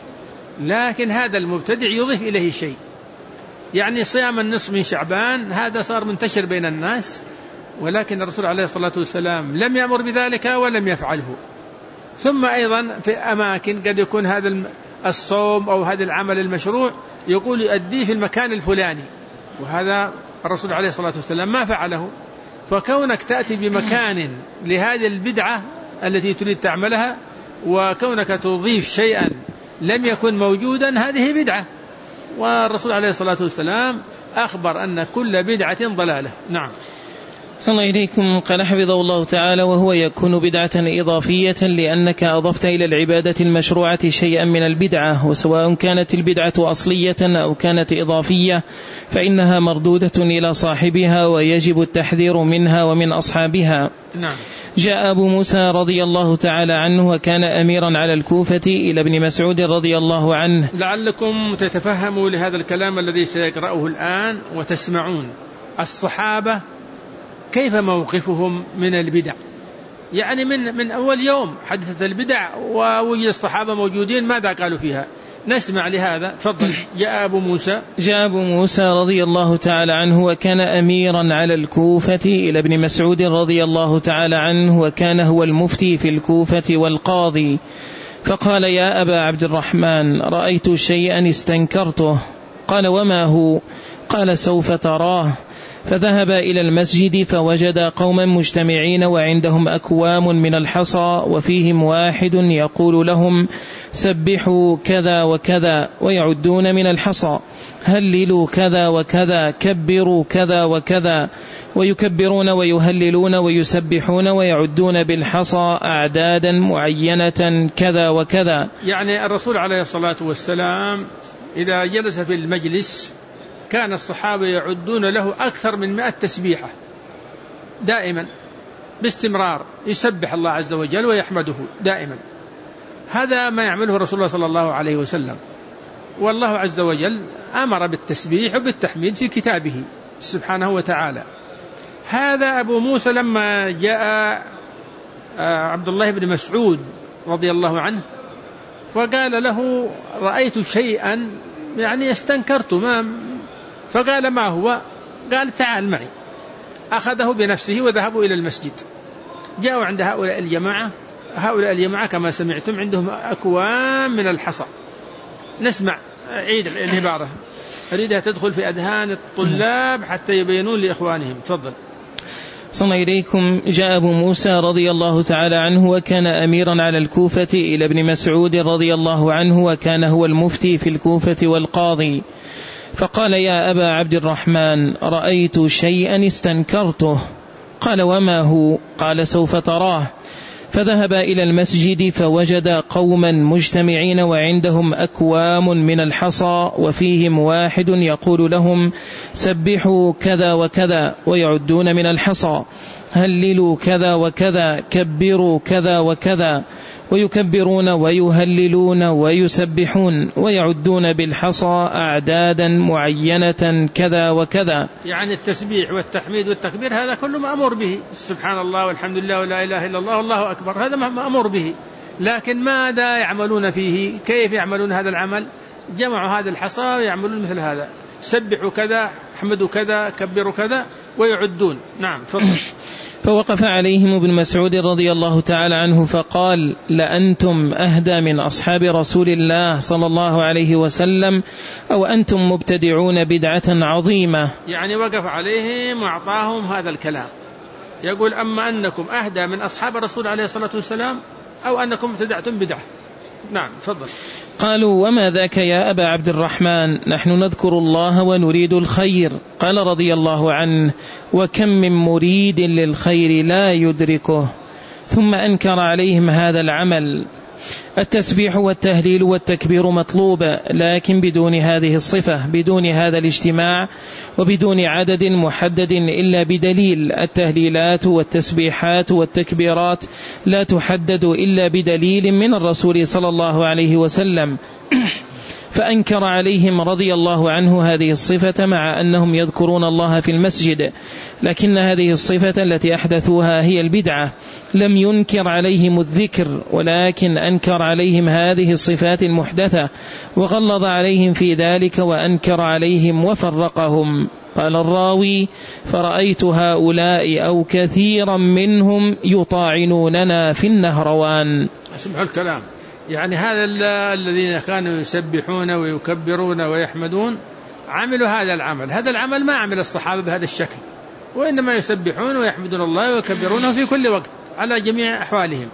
Speaker 1: لكن هذا المبتدع يضيف إليه شيء. يعني صيام النصف من شعبان هذا صار منتشر بين الناس، ولكن الرسول عليه الصلاة والسلام لم يأمر بذلك ولم يفعله. ثم أيضا في أماكن قد يكون هذا الصوم أو هذا العمل المشروع يقول يؤديه في المكان الفلاني، وهذا الرسول عليه الصلاة والسلام ما فعله. فكونك تأتي بمكان لهذه البدعة التي تريد تعملها، وكونك تضيف شيئا لم يكن موجودا، هذه بدعة. والرسول عليه الصلاة والسلام أخبر أن كل بدعة ضلالة. نعم.
Speaker 2: صلى الله إليكم. قال حفظه الله تعالى: وهو يكون بدعة إضافية لأنك أضفت إلى العبادة المشروعة شيئا من البدعة، وسواء كانت البدعة أصلية أو كانت إضافية فإنها مردودة إلى صاحبها ويجب التحذير منها ومن أصحابها.
Speaker 1: نعم.
Speaker 2: جاء أبو موسى رضي الله تعالى عنه وكان أميرا على الكوفة إلى ابن مسعود رضي الله عنه.
Speaker 1: لعلكم تتفهموا لهذا الكلام الذي سيقرأه الآن وتسمعون الصحابة كيف موقفهم من البدع. يعني من أول يوم حدثت البدع ووجد الصحابة موجودين ماذا قالوا فيها؟ نسمع لهذا. تفضل. جاء أبو موسى رضي الله تعالى عنه وكان أميرا على الكوفة إلى ابن مسعود رضي الله تعالى عنه، وكان هو المفتي في الكوفة والقاضي، فقال: يا أبا عبد الرحمن، رأيت شيئا استنكرته. قال: وما هو؟ قال: سوف تراه.
Speaker 2: فذهب إلى المسجد فوجد قوما مجتمعين وعندهم أكوام من الحصى وفيهم واحد يقول لهم سبحوا كذا وكذا ويعدون من الحصى، هللوا كذا وكذا، كبروا كذا وكذا، ويكبرون ويهللون ويسبحون ويعدون بالحصى أعدادا معينة كذا وكذا.
Speaker 1: يعني الرسول عليه الصلاة والسلام إذا جلس في المجلس كان الصحابة يعدون له أكثر من 100 تسبيحة دائما باستمرار، يسبح الله عز وجل ويحمده دائما. هذا ما يعمله رسول الله صلى الله عليه وسلم، والله عز وجل أمر بالتسبيح وبالتحميد في كتابه سبحانه وتعالى. هذا أبو موسى لما جاء عبد الله بن مسعود رضي الله عنه وقال له رأيت شيئا يعني استنكرت، فقال ما هو؟ قال تعال معي. أخذه بنفسه وذهبوا إلى المسجد. جاءوا عند هؤلاء الجماعة كما سمعتم عندهم أكوام من الحصى. نسمع عيد العبارة، أريدها تدخل في أذهان الطلاب حتى يبينون لإخوانهم. تفضل.
Speaker 2: صلى إليكم. جاء أبو موسى رضي الله تعالى عنه وكان أميرا على الكوفة إلى ابن مسعود رضي الله عنه، وكان هو المفتي في الكوفة والقاضي، فقال يا أبا عبد الرحمن رأيت شيئا استنكرته. قال وما هو؟ قال سوف تراه. فذهب إلى المسجد فوجد قوما مجتمعين وعندهم أكوام من الحصى وفيهم واحد يقول لهم سبحوا كذا وكذا ويعدون من الحصى، هللوا كذا وكذا، كبروا كذا وكذا، ويكبرون ويهللون ويسبحون ويعدون بالحصى أعدادا معينة كذا وكذا.
Speaker 1: يعني التسبيح والتحميد والتكبير هذا كله مأمور به، سبحان الله والحمد لله ولا إله إلا الله والله أكبر، هذا مأمور به. لكن ماذا يعملون فيه؟ كيف يعملون هذا العمل؟ جمعوا هذا الحصى ويعملون مثل هذا، سبحوا كذا، حمدوا كذا، كبروا كذا، ويعدون. نعم تفضل.
Speaker 2: فوقف عليهم ابن مسعود رضي الله تعالى عنه فقال لأنتم أهدى من أصحاب رسول الله صلى الله عليه وسلم أو أنتم مبتدعون بدعة عظيمة.
Speaker 1: يعني وقف عليهم وأعطاهم هذا الكلام، يقول أما أنكم أهدى من أصحاب الرسول عليه الصلاة والسلام أو أنكم ابتدعتم بدعة. نعم تفضل.
Speaker 2: قالوا وما ذاك يا أبا عبد الرحمن؟ نحن نذكر الله ونريد الخير. قال رضي الله عنه وكم من مريد للخير لا يدركه. ثم أنكر عليهم هذا العمل. التسبيح والتهليل والتكبير مطلوب، لكن بدون هذه الصفة، بدون هذا الاجتماع، وبدون عدد محدد إلا بدليل. التهليلات والتسبيحات والتكبيرات لا تحدد إلا بدليل من الرسول صلى الله عليه وسلم. فأنكر عليهم رضي الله عنه هذه الصفة مع أنهم يذكرون الله في المسجد، لكن هذه الصفة التي أحدثوها هي البدعة. لم ينكر عليهم الذكر، ولكن أنكر عليهم هذه الصفات المحدثة، وغلظ عليهم في ذلك وأنكر عليهم وفرقهم. قال الراوي فرأيت هؤلاء أو كثيرا منهم يطاعنوننا في النهروان.
Speaker 1: اسمعوا الكلام، يعني هذا الذين كانوا يسبحون ويكبرون ويحمدون عملوا هذا العمل. هذا العمل ما عمل الصحابة بهذا الشكل، وإنما يسبحون ويحمدون الله ويكبرونه في كل وقت على جميع أحوالهم.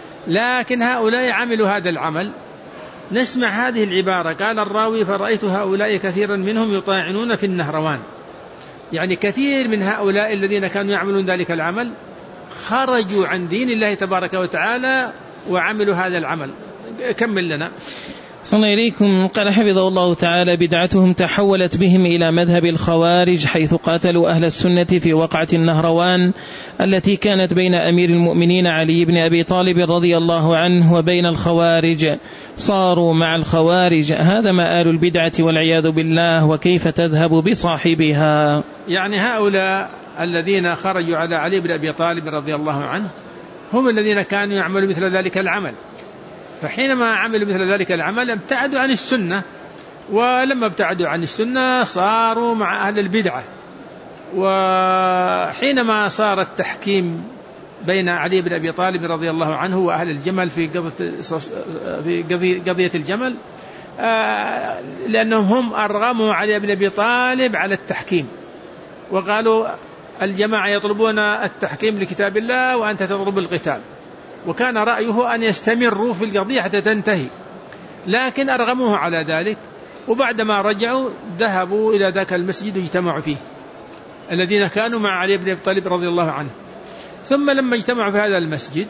Speaker 1: لكن هؤلاء عملوا هذا العمل. نسمع هذه العبارة، قال الراوي فرأيت هؤلاء كثيرا منهم يطاعنون في النهروان. يعني كثير من هؤلاء الذين كانوا يعملون ذلك العمل خرجوا عن دين الله تبارك وتعالى وعملوا هذا العمل. كمل لنا.
Speaker 2: صلى إليكم. قال حفظه الله تعالى بدعتهم تحولت بهم إلى مذهب الخوارج، حيث قاتلوا أهل السنة في وقعة النهروان التي كانت بين أمير المؤمنين علي بن أبي طالب رضي الله عنه وبين الخوارج، صاروا مع الخوارج. هذا مآل البدعة والعياذ بالله، وكيف تذهب بصاحبها؟
Speaker 1: يعني هؤلاء الذين خرجوا على علي بن أبي طالب رضي الله عنه هم الذين كانوا يعملوا مثل ذلك العمل، فحينما عملوا مثل ذلك العمل ابتعدوا عن السنة، ولما ابتعدوا عن السنة صاروا مع أهل البدعة. وحينما صار التحكيم بين علي بن أبي طالب رضي الله عنه وأهل الجمل في قضية الجمل، لأنهم هم أرغموا علي بن أبي طالب على التحكيم، وقالوا الجماعة يطلبون التحكيم لكتاب الله وأنت تطلب القتال، وكان رأيه أن يستمروا في القضية حتى تنتهي، لكن أرغموه على ذلك. وبعدما رجعوا ذهبوا إلى ذاك المسجد واجتمعوا فيه الذين كانوا مع علي بن أبي طالب رضي الله عنه. ثم لما اجتمعوا في هذا المسجد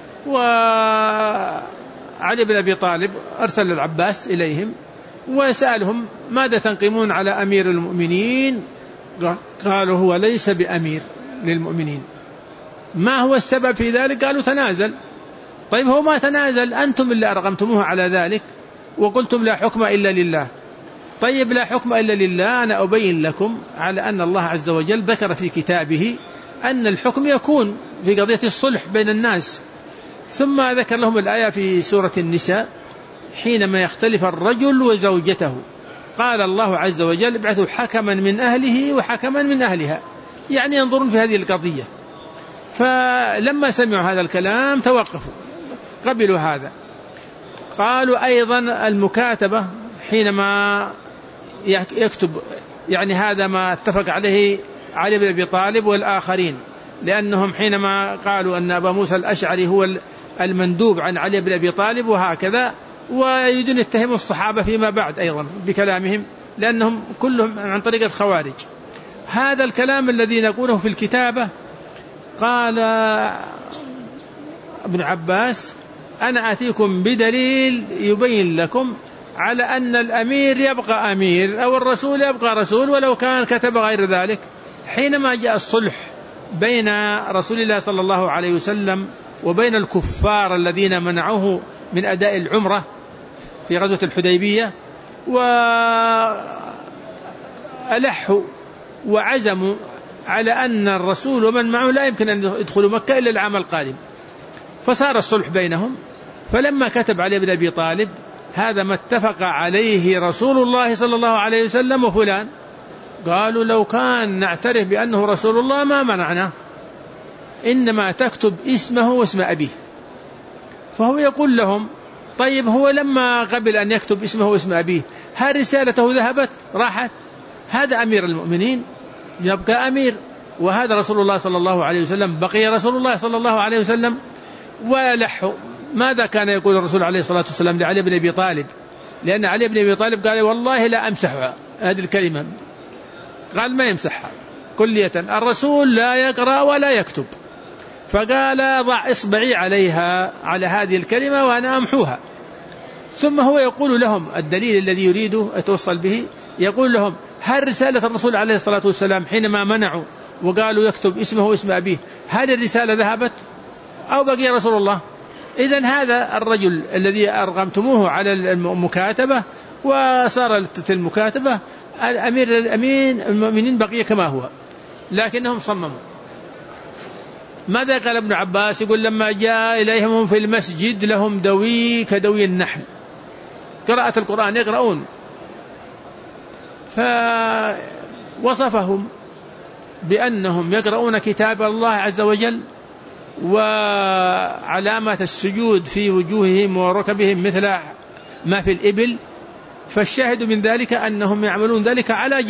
Speaker 1: وعلي بن أبي طالب أرسل العباس إليهم وسألهم ماذا تنقمون على أمير المؤمنين؟ قالوا هو ليس بأمير للمؤمنين. ما هو السبب في ذلك؟ قالوا تنازل. طيب هو ما تنازل، أنتم اللي أرغمتموه على ذلك وقلتم لا حكم إلا لله. طيب لا حكم إلا لله، أنا أبين لكم على أن الله عز وجل ذكر في كتابه أن الحكم يكون في قضية الصلح بين الناس. ثم ذكر لهم الآية في سورة النساء حينما يختلف الرجل وزوجته، قال الله عز وجل ابعثوا حكما من أهله وحكما من أهلها، يعني ينظرون في هذه القضية. فلما سمعوا هذا الكلام توقفوا، قبلوا هذا. قالوا أيضا المكاتبة حينما يكتب، يعني هذا ما اتفق عليه علي بن أبي طالب والآخرين، لأنهم حينما قالوا أن أبا موسى الأشعري هو المندوب عن علي بن أبي طالب وهكذا، ويريدون يتهموا الصحابة فيما بعد أيضا بكلامهم، لأنهم كلهم عن طريق الخوارج. هذا الكلام الذي نقوله في الكتابة، قال ابن عباس أنا آتيكم بدليل يبين لكم على أن الأمير يبقى أمير أو الرسول يبقى رسول ولو كان كتب غير ذلك. حينما جاء الصلح بين رسول الله صلى الله عليه وسلم وبين الكفار الذين منعوه من أداء العمرة في غزوة الحديبية، وألحوا وعزموا على أن الرسول ومن معه لا يمكن أن يدخلوا مكة إلا العام القادم، فصار الصلح بينهم. فلما كتب علي بن أبي طالب هذا ما اتفق عليه رسول الله صلى الله عليه وسلم وفلان، قالوا لو كان نعترف بأنه رسول الله ما منعنا، إنما تكتب اسمه واسم أبيه. فهو يقول لهم طيب هو لما قبل أن يكتب اسمه واسم أبيه هل رسالته ذهبت راحت؟ هذا أمير المؤمنين يبقى أمير، وهذا رسول الله صلى الله عليه وسلم بقي رسول الله صلى الله عليه وسلم. ولحوا ماذا كان يقول الرسول عليه الصلاة والسلام لعلي بن أبي طالب؟ لأن علي بن أبي طالب قال والله لا أمسحها، هذه الكلمة قال ما يمسحها كلية، الرسول لا يقرأ ولا يكتب، فقال ضع إصبعي عليها على هذه الكلمة وأنا أمحوها. ثم هو يقول لهم الدليل الذي يريده يتوصل به، يقول لهم هل رسالة الرسول عليه الصلاة والسلام حينما منعوا وقالوا يكتب اسمه واسم أبيه هل الرسالة ذهبت أو بقي رسول الله؟ إذن هذا الرجل الذي أرغمتموه على المكاتبة وصارت المكاتبة الأمير المؤمنين بقي كما هو، لكنهم صمموا. ماذا قال ابن عباس؟ يقول لما جاء إليهم في المسجد لهم دوي كدوي النحل، قراءة القرآن يقرؤون، فوصفهم بأنهم يقرؤون كتاب الله عز وجل وعلامة السجود في وجوههم وركبهم مثل ما في الإبل. فالشاهد من ذلك أنهم يعملون ذلك على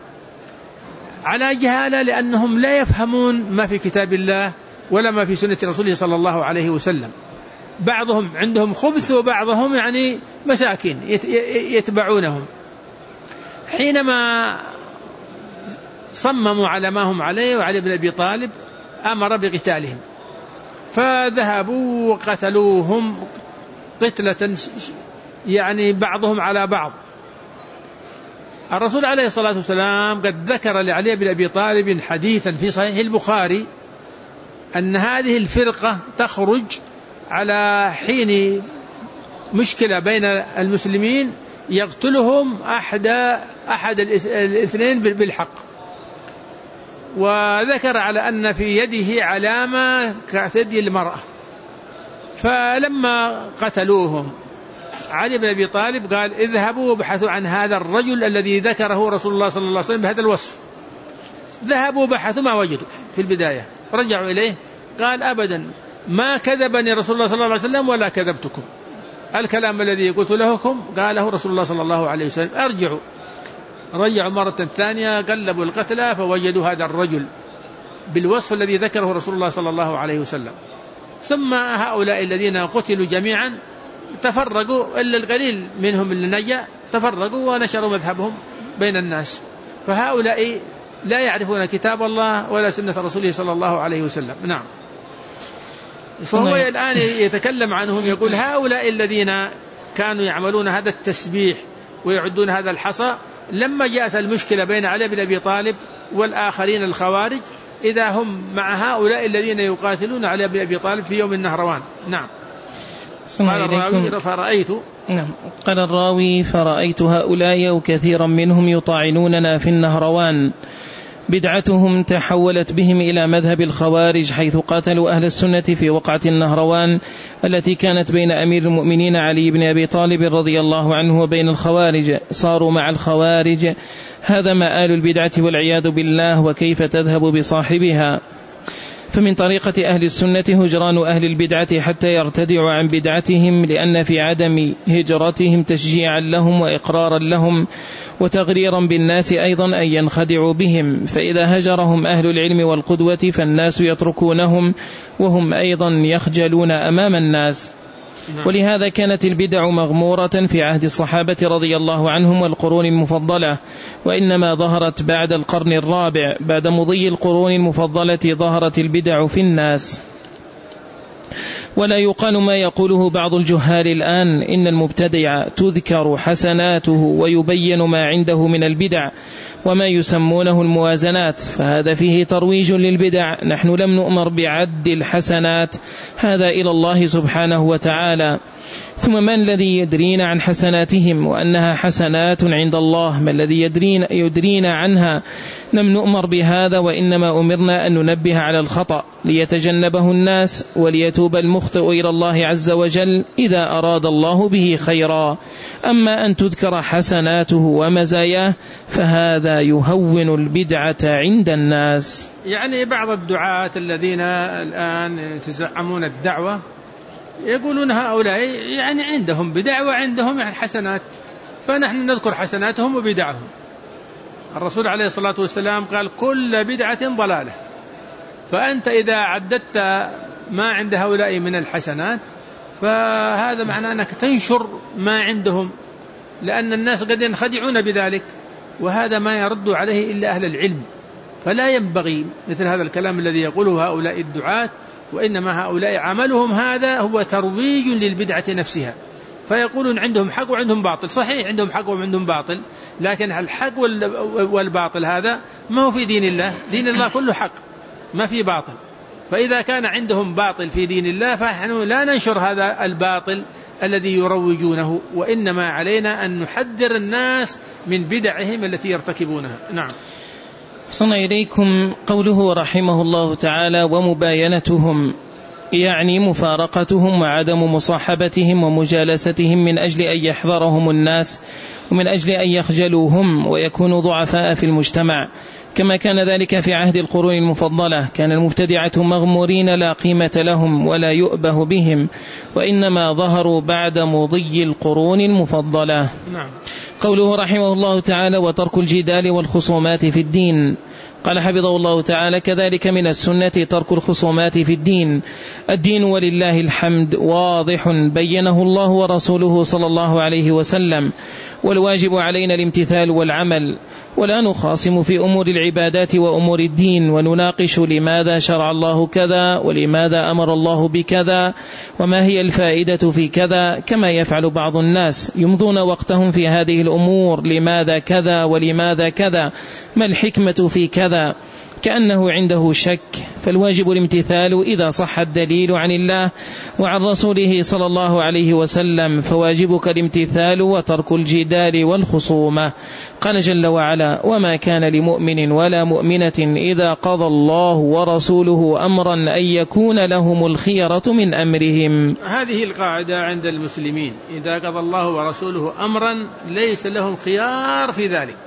Speaker 1: جهالة لأنهم لا يفهمون ما في كتاب الله ولا ما في سنة رسوله صلى الله عليه وسلم. بعضهم عندهم خبث وبعضهم يعني مساكين يتبعونهم. حينما صمموا على ما هم عليه وعلي بن أبي طالب أمر بقتالهم، فذهبوا وقتلوهم قتلة يعني بعضهم على بعض. الرسول عليه الصلاة والسلام قد ذكر لعلي بن أبي طالب حديثا في صحيح البخاري أن هذه الفرقة تخرج على حين مشكلة بين المسلمين يقتلهم أحد الاثنين بالحق، وذكر على أن في يده علامة كيد المرأة. فلما قتلوهم علي بن أبي طالب قال اذهبوا وبحثوا عن هذا الرجل الذي ذكره رسول الله صلى الله عليه وسلم بهذا الوصف. ذهبوا بحثوا ما وجدوا في البداية، رجعوا إليه قال أبدا ما كذبني رسول الله صلى الله عليه وسلم ولا كذبتكم، الكلام الذي قلت لكم قاله رسول الله صلى الله عليه وسلم، ارجعوا. رجعوا مرة ثانية قلبوا القتلى فوجدوا هذا الرجل بالوصف الذي ذكره رسول الله صلى الله عليه وسلم. ثم هؤلاء الذين قتلوا جميعا تفرقوا إلا القليل منهم اللي نجا، تفرقوا ونشروا مذهبهم بين الناس. فهؤلاء لا يعرفون كتاب الله ولا سنة رسوله صلى الله عليه وسلم. نعم. فهو الآن يتكلم عنهم، يقول هؤلاء الذين كانوا يعملون هذا التسبيح ويعدون هذا الحصى، لما جاءت المشكلة بين علي بن أبي طالب والآخرين الخوارج إذا هم مع هؤلاء الذين يقاتلون علي بن أبي طالب في يوم النهروان. نعم. قال الراوي فرأيت
Speaker 2: قال الراوي فرأيت هؤلاء وكثيرا منهم يطاعنوننا في النهروان، بدعتهم تحولت بهم إلى مذهب الخوارج، حيث قاتلوا أهل السنة في وقعة النهروان التي كانت بين أمير المؤمنين علي بن أبي طالب رضي الله عنه وبين الخوارج، صاروا مع الخوارج. هذا مآل البدعة والعياذ بالله، وكيف تذهب بصاحبها؟ فمن طريقة أهل السنة هجران أهل البدعة حتى يرتدعوا عن بدعتهم، لأن في عدم هجرتهم تشجيعا لهم وإقرارا لهم وتغريرا بالناس أيضا أن ينخدعوا بهم، فإذا هجرهم أهل العلم والقدوة فالناس يتركونهم وهم أيضا يخجلون أمام الناس. ولهذا كانت البدع مغمورة في عهد الصحابة رضي الله عنهم والقرون المفضلة، وإنما ظهرت بعد القرن الرابع. بعد مضي القرون المفضلة ظهرت البدع في الناس. ولا يقال ما يقوله بعض الجهال الآن إن المبتدع تذكر حسناته ويبين ما عنده من البدع وما يسمونه الموازنات، فهذا فيه ترويج للبدع. نحن لم نؤمر بعد الحسنات، هذا إلى الله سبحانه وتعالى. ثم من الذي يدرينا عن حسناتهم وأنها حسنات عند الله؟ ما الذي يدرينا عنها؟ لم نؤمر بهذا، وإنما أمرنا أن ننبه على الخطأ ليتجنبه الناس وليتوب المخطئ إلى الله عز وجل إذا أراد الله به خيرا. أما أن تذكر حسناته ومزاياه فهذا يهون البدعة عند الناس.
Speaker 1: يعني بعض الدعاة الذين الآن يتزعمون الدعوة يقولون هؤلاء يعني عندهم بدع وعندهم حسنات، فنحن نذكر حسناتهم وبدعهم. الرسول عليه الصلاة والسلام قال كل بدعة ضلالة، فأنت إذا عددت ما عند هؤلاء من الحسنات فهذا معناه أنك تنشر ما عندهم، لأن الناس قد ينخدعون بذلك، وهذا ما يرد عليه إلا أهل العلم. فلا ينبغي مثل هذا الكلام الذي يقوله هؤلاء الدعاة، وإنما هؤلاء عملهم هذا هو ترويج للبدعة نفسها، فيقولون عندهم حق وعندهم باطل. صحيح عندهم حق وعندهم باطل، لكن الحق والباطل هذا ما هو في دين الله. دين الله كله حق ما في باطل، فإذا كان عندهم باطل في دين الله فنحن لا ننشر هذا الباطل الذي يروجونه، وإنما علينا أن نحذر الناس من بدعهم التي يرتكبونها. نعم.
Speaker 2: صلى إليكم قوله رحمه الله تعالى ومباينتهم، يعني مفارقتهم وعدم مصاحبتهم ومجالستهم من أجل أن يحذرهم الناس ومن أجل أن يخجلوهم ويكونوا ضعفاء في المجتمع، كما كان ذلك في عهد القرون المفضلة. كان المبتدعة مغمورين لا قيمة لهم ولا يؤبه بهم، وإنما ظهروا بعد مضي القرون المفضلة.
Speaker 1: نعم.
Speaker 2: قوله رحمه الله تعالى وترك الجدال والخصومات في الدين، قال حفظه الله تعالى كذلك من السنة ترك الخصومات في الدين. الدين ولله الحمد واضح بينه الله ورسوله صلى الله عليه وسلم، والواجب علينا الامتثال والعمل، ولا نخاصم في أمور العبادات وأمور الدين ونناقش لماذا شرع الله كذا ولماذا أمر الله بكذا وما هي الفائدة في كذا، كما يفعل بعض الناس يمضون وقتهم في هذه الأمور، لماذا كذا ولماذا كذا، ما الحكمة في كذا، كأنه عنده شك. فالواجب الامتثال إذا صح الدليل عن الله وعن رسوله صلى الله عليه وسلم، فواجبك الامتثال وترك الجدال والخصومة. قال جل وعلا وما كان لمؤمن ولا مؤمنة إذا قضى الله ورسوله أمرا أن يكون لهم الخيرة من أمرهم.
Speaker 1: هذه القاعدة عند المسلمين، إذا قضى الله ورسوله أمرا ليس لهم خيار في ذلك،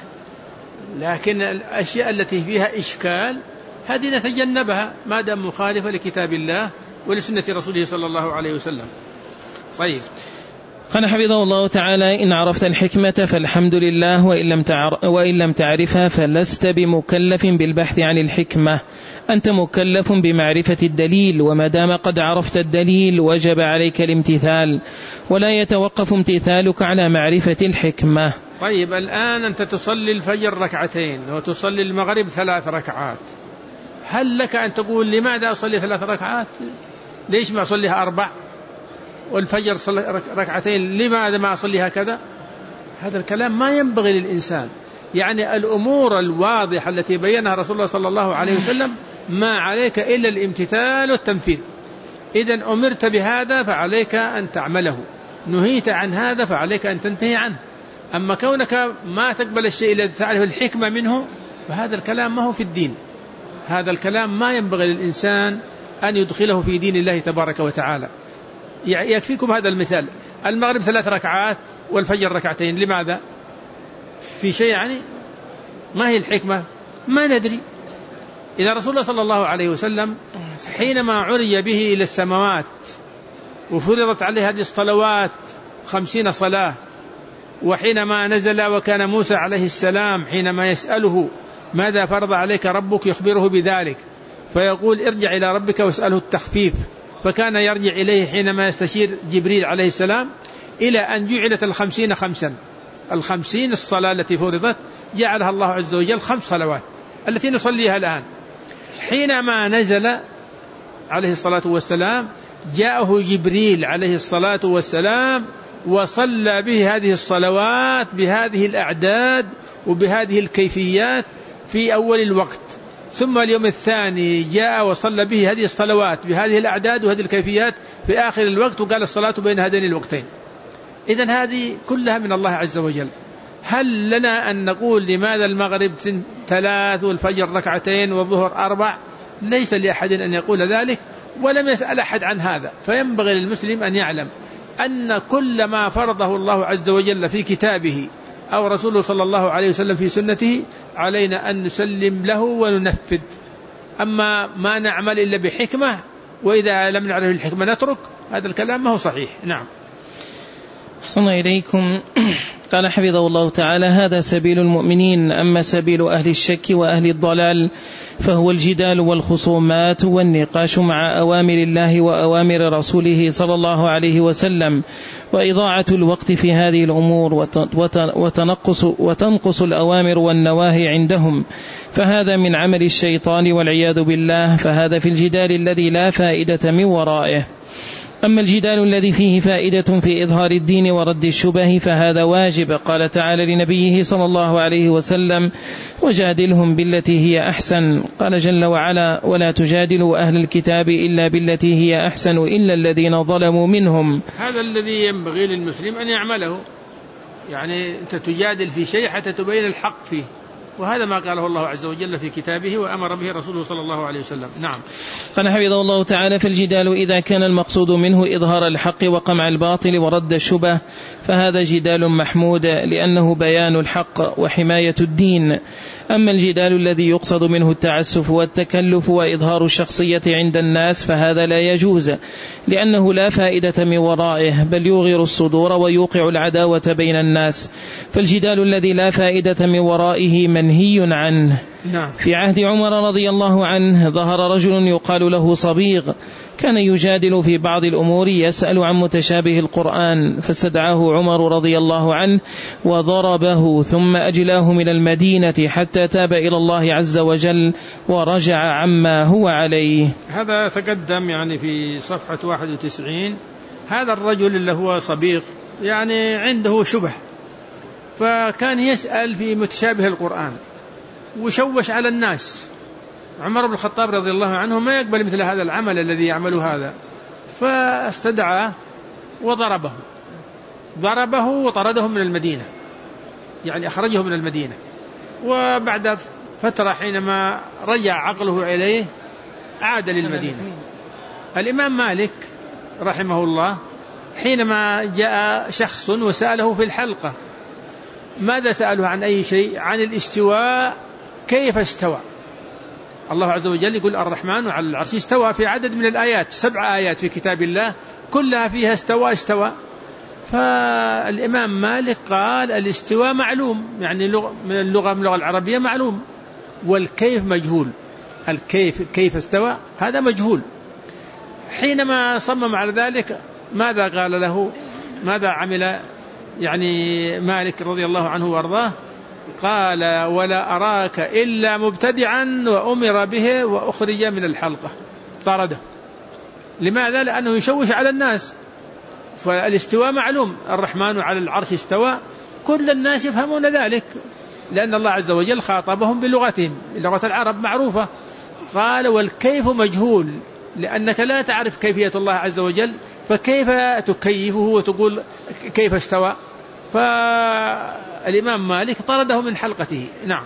Speaker 1: لكن الأشياء التي فيها إشكال هذه نتجنبها ما دام مخالفة لكتاب الله ولسنة رسوله صلى الله عليه وسلم. طيب.
Speaker 2: قال حفظه الله تعالى: إن عرفت الحكمة فالحمد لله، وإن لم تعرفها فلست بمكلف بالبحث عن الحكمة، أنت مكلف بمعرفة الدليل، وما دام قد عرفت الدليل وجب عليك الامتثال، ولا يتوقف امتثالك على معرفة الحكمة.
Speaker 1: طيب، الآن أنت تصلي الفجر ركعتين وتصلي المغرب 3 ركعات، هل لك أن تقول لماذا أصلي 3 ركعات؟ ليش ما أصليها 4؟ والفجر صلي ركعتين، لماذا ما أصليها كذا؟ هذا الكلام ما ينبغي للإنسان. يعني الأمور الواضحة التي بينها رسول الله صلى الله عليه وسلم ما عليك إلا الامتثال والتنفيذ. إذن أمرت بهذا فعليك أن تعمله، نهيت عن هذا فعليك أن تنتهي عنه. أما كونك ما تقبل الشيء الذي تعرف الحكمة منه فهذا الكلام ما هو في الدين، هذا الكلام ما ينبغي للإنسان أن يدخله في دين الله تبارك وتعالى. يكفيكم هذا المثال، المغرب 3 ركعات والفجر ركعتين، لماذا؟ في شيء يعني؟ ما هي الحكمة؟ ما ندري. إذا رسول الله صلى الله عليه وسلم حينما عرج به إلى السماوات وفرضت عليه هذه الصلوات 50 صلاة، وحينما نزل وكان موسى عليه السلام حينما يسأله ماذا فرض عليك ربك يخبره بذلك، فيقول ارجع إلى ربك واسأله التخفيف، فكان يرجع إليه حينما يستشير جبريل عليه السلام، إلى أن جعلت 50 5. 50 الصلاة التي فرضت جعلها الله عز وجل 5 صلوات التي نصليها الآن. حينما نزل عليه الصلاة والسلام جاءه جبريل عليه الصلاة والسلام وصلى به هذه الصلوات بهذه الأعداد وبهذه الكيفيات في أول الوقت، ثم اليوم الثاني جاء وصلى به هذه الصلوات بهذه الأعداد وهذه الكيفيات في آخر الوقت، وقال الصلاة بين هذين الوقتين. إذن هذه كلها من الله عز وجل. هل لنا أن نقول لماذا المغرب 3 والفجر 2 والظهر 4؟ ليس لأحد أن يقول ذلك، ولم يسأل أحد عن هذا. فينبغي للمسلم أن يعلم أن كل ما فرضه الله عز وجل في كتابه أو رسوله صلى الله عليه وسلم في سنته علينا أن نسلم له وننفذ. أما ما نعمل إلا بحكمة، وإذا لم نعرف الحكمة نترك، هذا الكلام ما هو صحيح. نعم.
Speaker 2: أحسن إليكم. قال حفظه الله تعالى: هذا سبيل المؤمنين، أما سبيل أهل الشك وأهل الضلال فهو الجدال والخصومات والنقاش مع أوامر الله وأوامر رسوله صلى الله عليه وسلم، وإضاعة الوقت في هذه الأمور، وتنقص الأوامر والنواهي عندهم، فهذا من عمل الشيطان والعياذ بالله، فهذا في الجدال الذي لا فائدة من ورائه. أما الجدال الذي فيه فائدة في إظهار الدين ورد الشبه فهذا واجب. قال تعالى لنبيه صلى الله عليه وسلم: وجادلهم بالتي هي أحسن. قال جل وعلا: ولا تجادلوا أهل الكتاب إلا بالتي هي أحسن إلا الذين ظلموا منهم.
Speaker 1: هذا الذي ينبغي للمسلم أن يعمله، يعني أنت تجادل في شيء حتى تبين الحق فيه، وهذا ما قاله الله عز وجل في كتابه وأمر به رسوله صلى الله عليه وسلم. نعم.
Speaker 2: قال حفظه الله تعالى: فالجدال إذا كان المقصود منه إظهار الحق وقمع الباطل ورد الشبه فهذا جدال محمود، لأنه بيان الحق وحماية الدين. أما الجدال الذي يقصد منه التعسف والتكلف وإظهار الشخصية عند الناس فهذا لا يجوز، لأنه لا فائدة من ورائه، بل يغير الصدور ويوقع العداوة بين الناس. فالجدال الذي لا فائدة من ورائه منهي عنه.
Speaker 1: نعم.
Speaker 2: في عهد عمر رضي الله عنه ظهر رجل يقال له صبيغ، كان يجادل في بعض الأمور، يسأل عن متشابه القرآن، فاستدعاه عمر رضي الله عنه وضربه، ثم أجلاه من المدينة حتى تاب إلى الله عز وجل ورجع عما هو عليه.
Speaker 1: هذا تقدم يعني في صفحة 91. هذا الرجل اللي هو صبيغ يعني عنده شبه، فكان يسأل في متشابه القرآن وشوش على الناس. عمر بن الخطاب رضي الله عنه ما يقبل مثل هذا العمل الذي يعمله هذا، فاستدعاه وضربه وطرده من المدينة، يعني أخرجه من المدينة. وبعد فترة حينما رجع عقله إليه عاد للمدينة. الإمام مالك رحمه الله حينما جاء شخص وسأله في الحلقة، ماذا سأله؟ عن أي شيء؟ عن الاستواء، كيف استوى. الله عز وجل يقول: الرحمن على العرش استوى، في عدد من الآيات 7 آيات في كتاب الله كلها فيها استوى. فالإمام مالك قال الاستواء معلوم، يعني من اللغة العربية معلوم، والكيف مجهول. الكيف كيف استوى هذا مجهول. حينما صمم على ذلك ماذا قال له؟ ماذا عمل يعني مالك رضي الله عنه وارضاه؟ قال: ولا أراك إلا مبتدعا وأمر به وأخرج من الحلقة، طرده. لماذا؟ لأنه يشوش على الناس. فالاستواء معلوم، الرحمن على العرش استوى، كل الناس يفهمون ذلك، لأن الله عز وجل خاطبهم بلغتهم، لغة العرب معروفة. قال: والكيف مجهول، لأنك لا تعرف كيفية الله عز وجل، فكيف تكيفه وتقول كيف استوى؟ فالإمام مالك طرده من حلقته. نعم.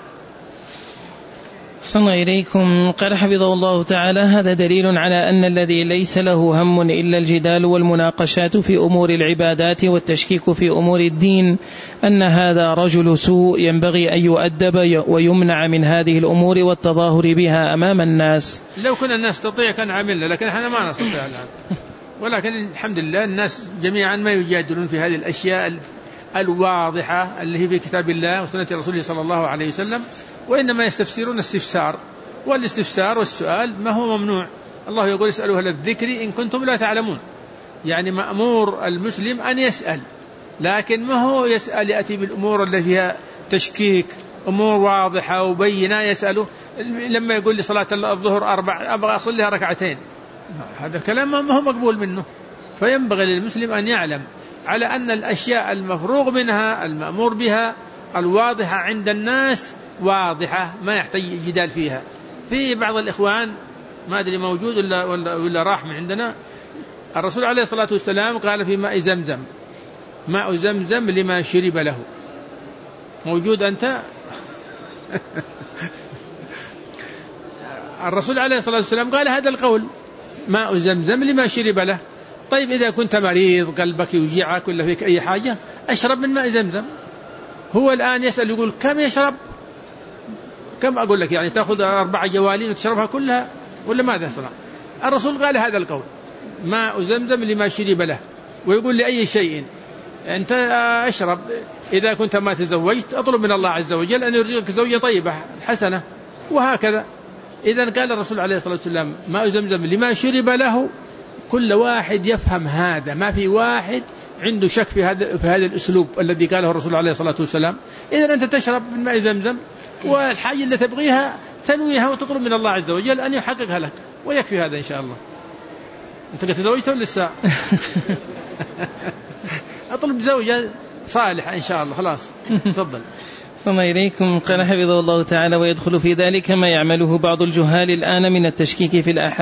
Speaker 2: أحسن إليكم. قال حفظه الله تعالى: هذا دليل على أن الذي ليس له هم إلا الجدال والمناقشات في أمور العبادات والتشكيك في أمور الدين، أن هذا رجل سوء ينبغي أن يؤدب ويمنع من هذه الأمور والتظاهر بها أمام الناس.
Speaker 1: لو كنا الناس تستطيع كان عملنا، لكن احنا ما نستطيع الآن. ولكن الحمد لله الناس جميعا ما يجادلون في هذه الأشياء الواضحة اللي هي في كتاب الله وسنة رسوله صلى الله عليه وسلم، وإنما يستفسرون استفسار، والاستفسار والسؤال ما هو ممنوع. الله يقول: اسألوا أهل الذكر إن كنتم لا تعلمون. يعني مأمور المسلم أن يسأل، لكن ما هو يسأل يأتي بالأمور التي فيها تشكيك، أمور واضحة وبينة يسأله. لما يقول لي صلاة الظهر 4 أبغى أصليها 2 ركعتين، هذا الكلام ما هو مقبول منه. فينبغي للمسلم أن يعلم على أن الأشياء المفروغ منها المأمور بها الواضحة عند الناس واضحة، ما يحتاج جدال فيها. في بعض الإخوان ما أدري موجود ولا راح من عندنا، الرسول عليه الصلاة والسلام قال في ماء زمزم: ماء زمزم لما شرب له. موجود أنت؟ الرسول عليه الصلاة والسلام قال هذا القول: ماء زمزم لما شرب له. طيب إذا كنت مريض قلبك يوجعك ولا فيك أي حاجة أشرب من ماء زمزم. هو الآن يسأل يقول كم يشرب؟ كم أقول لك يعني تأخذ 4 جوالين وتشربها كلها ولا ماذا صنع؟ الرسول قال هذا القول: ماء زمزم لما شرب له. ويقول لأي شيء أنت أشرب. إذا كنت ما تزوجت أطلب من الله عز وجل أن يرزقك زوجة طيبة حسنة، وهكذا. إذا قال الرسول عليه الصلاة والسلام ماء زمزم لما شرب له، كل واحد يفهم هذا، ما في واحد عنده شك في هذا الأسلوب الذي قاله الرسول عليه الصلاة والسلام. إذا أنت تشرب من ماء زمزم، والحاجة اللي تبغيها تنويها وتطلب من الله عز وجل أن يحققها لك، ويكفي هذا إن شاء الله. أنت قد تزوجت ولا لسه؟ أطلب زوجة صالحة إن شاء الله. خلاص تفضل.
Speaker 2: ثم إليكم. قال حفظه الله تعالى: ويدخل في ذلك ما يعمله بعض الجهال الآن من التشكيك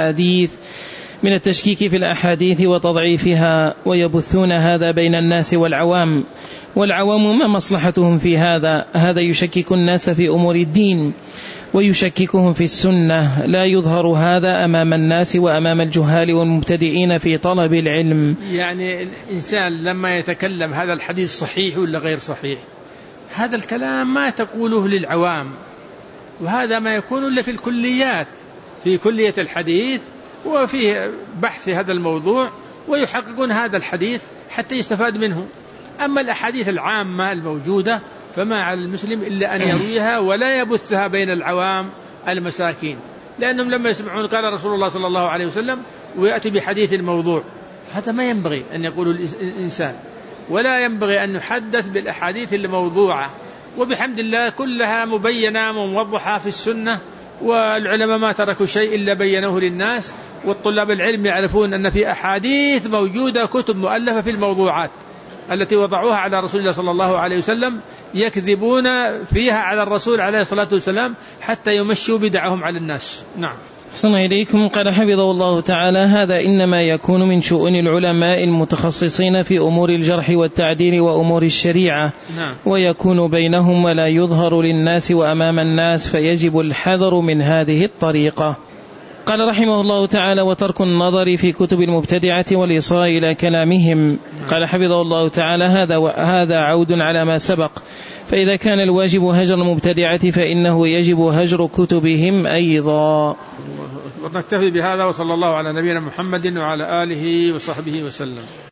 Speaker 2: في الأحاديث وتضعيفها، ويبثون هذا بين الناس والعوام ما مصلحتهم في هذا يشكك الناس في أمور الدين ويشككهم في السنة، لا يظهر هذا أمام الناس وأمام الجهال والمبتدئين في طلب العلم.
Speaker 1: يعني الإنسان لما يتكلم هذا الحديث صحيح ولا غير صحيح، هذا الكلام ما تقوله للعوام، وهذا ما يكون إلا في الكليات، في كلية الحديث وفيه بحث في هذا الموضوع، ويحققون هذا الحديث حتى يستفاد منه. أما الأحاديث العامة الموجودة فما على المسلم إلا أن يرويها ولا يبثها بين العوام المساكين، لأنهم لما يسمعون قال رسول الله صلى الله عليه وسلم ويأتي بحديث الموضوع، هذا ما ينبغي أن يقول الإنسان، ولا ينبغي أن يحدث بالأحاديث الموضوعة. وبحمد الله كلها مبينة وموضحة في السنة، والعلماء ما تركوا شيء إلا بينوه للناس، والطلاب العلم يعرفون أن في أحاديث موجودة كتب مؤلفة في الموضوعات التي وضعوها على رسول الله صلى الله عليه وسلم، يكذبون فيها على الرسول عليه الصلاة والسلام حتى يمشوا بدعهم على الناس. نعم.
Speaker 2: أحسن إليكم. قال حفظه الله تعالى: هذا إنما يكون من شؤون العلماء المتخصصين في أمور الجرح والتعديل وأمور الشريعة.
Speaker 1: نعم.
Speaker 2: ويكون بينهم ولا يظهر للناس وأمام الناس، فيجب الحذر من هذه الطريقة. قال رحمه الله تعالى: وترك النظر في كتب المبتدعة والإصغاء إلى كلامهم. قال حفظه الله تعالى: هذا عود على ما سبق، فإذا كان الواجب هجر المبتدعة فإنه يجب هجر كتبهم أيضا.
Speaker 1: ونكتفي بهذا، وصلى الله على نبينا محمد وعلى آله وصحبه وسلم.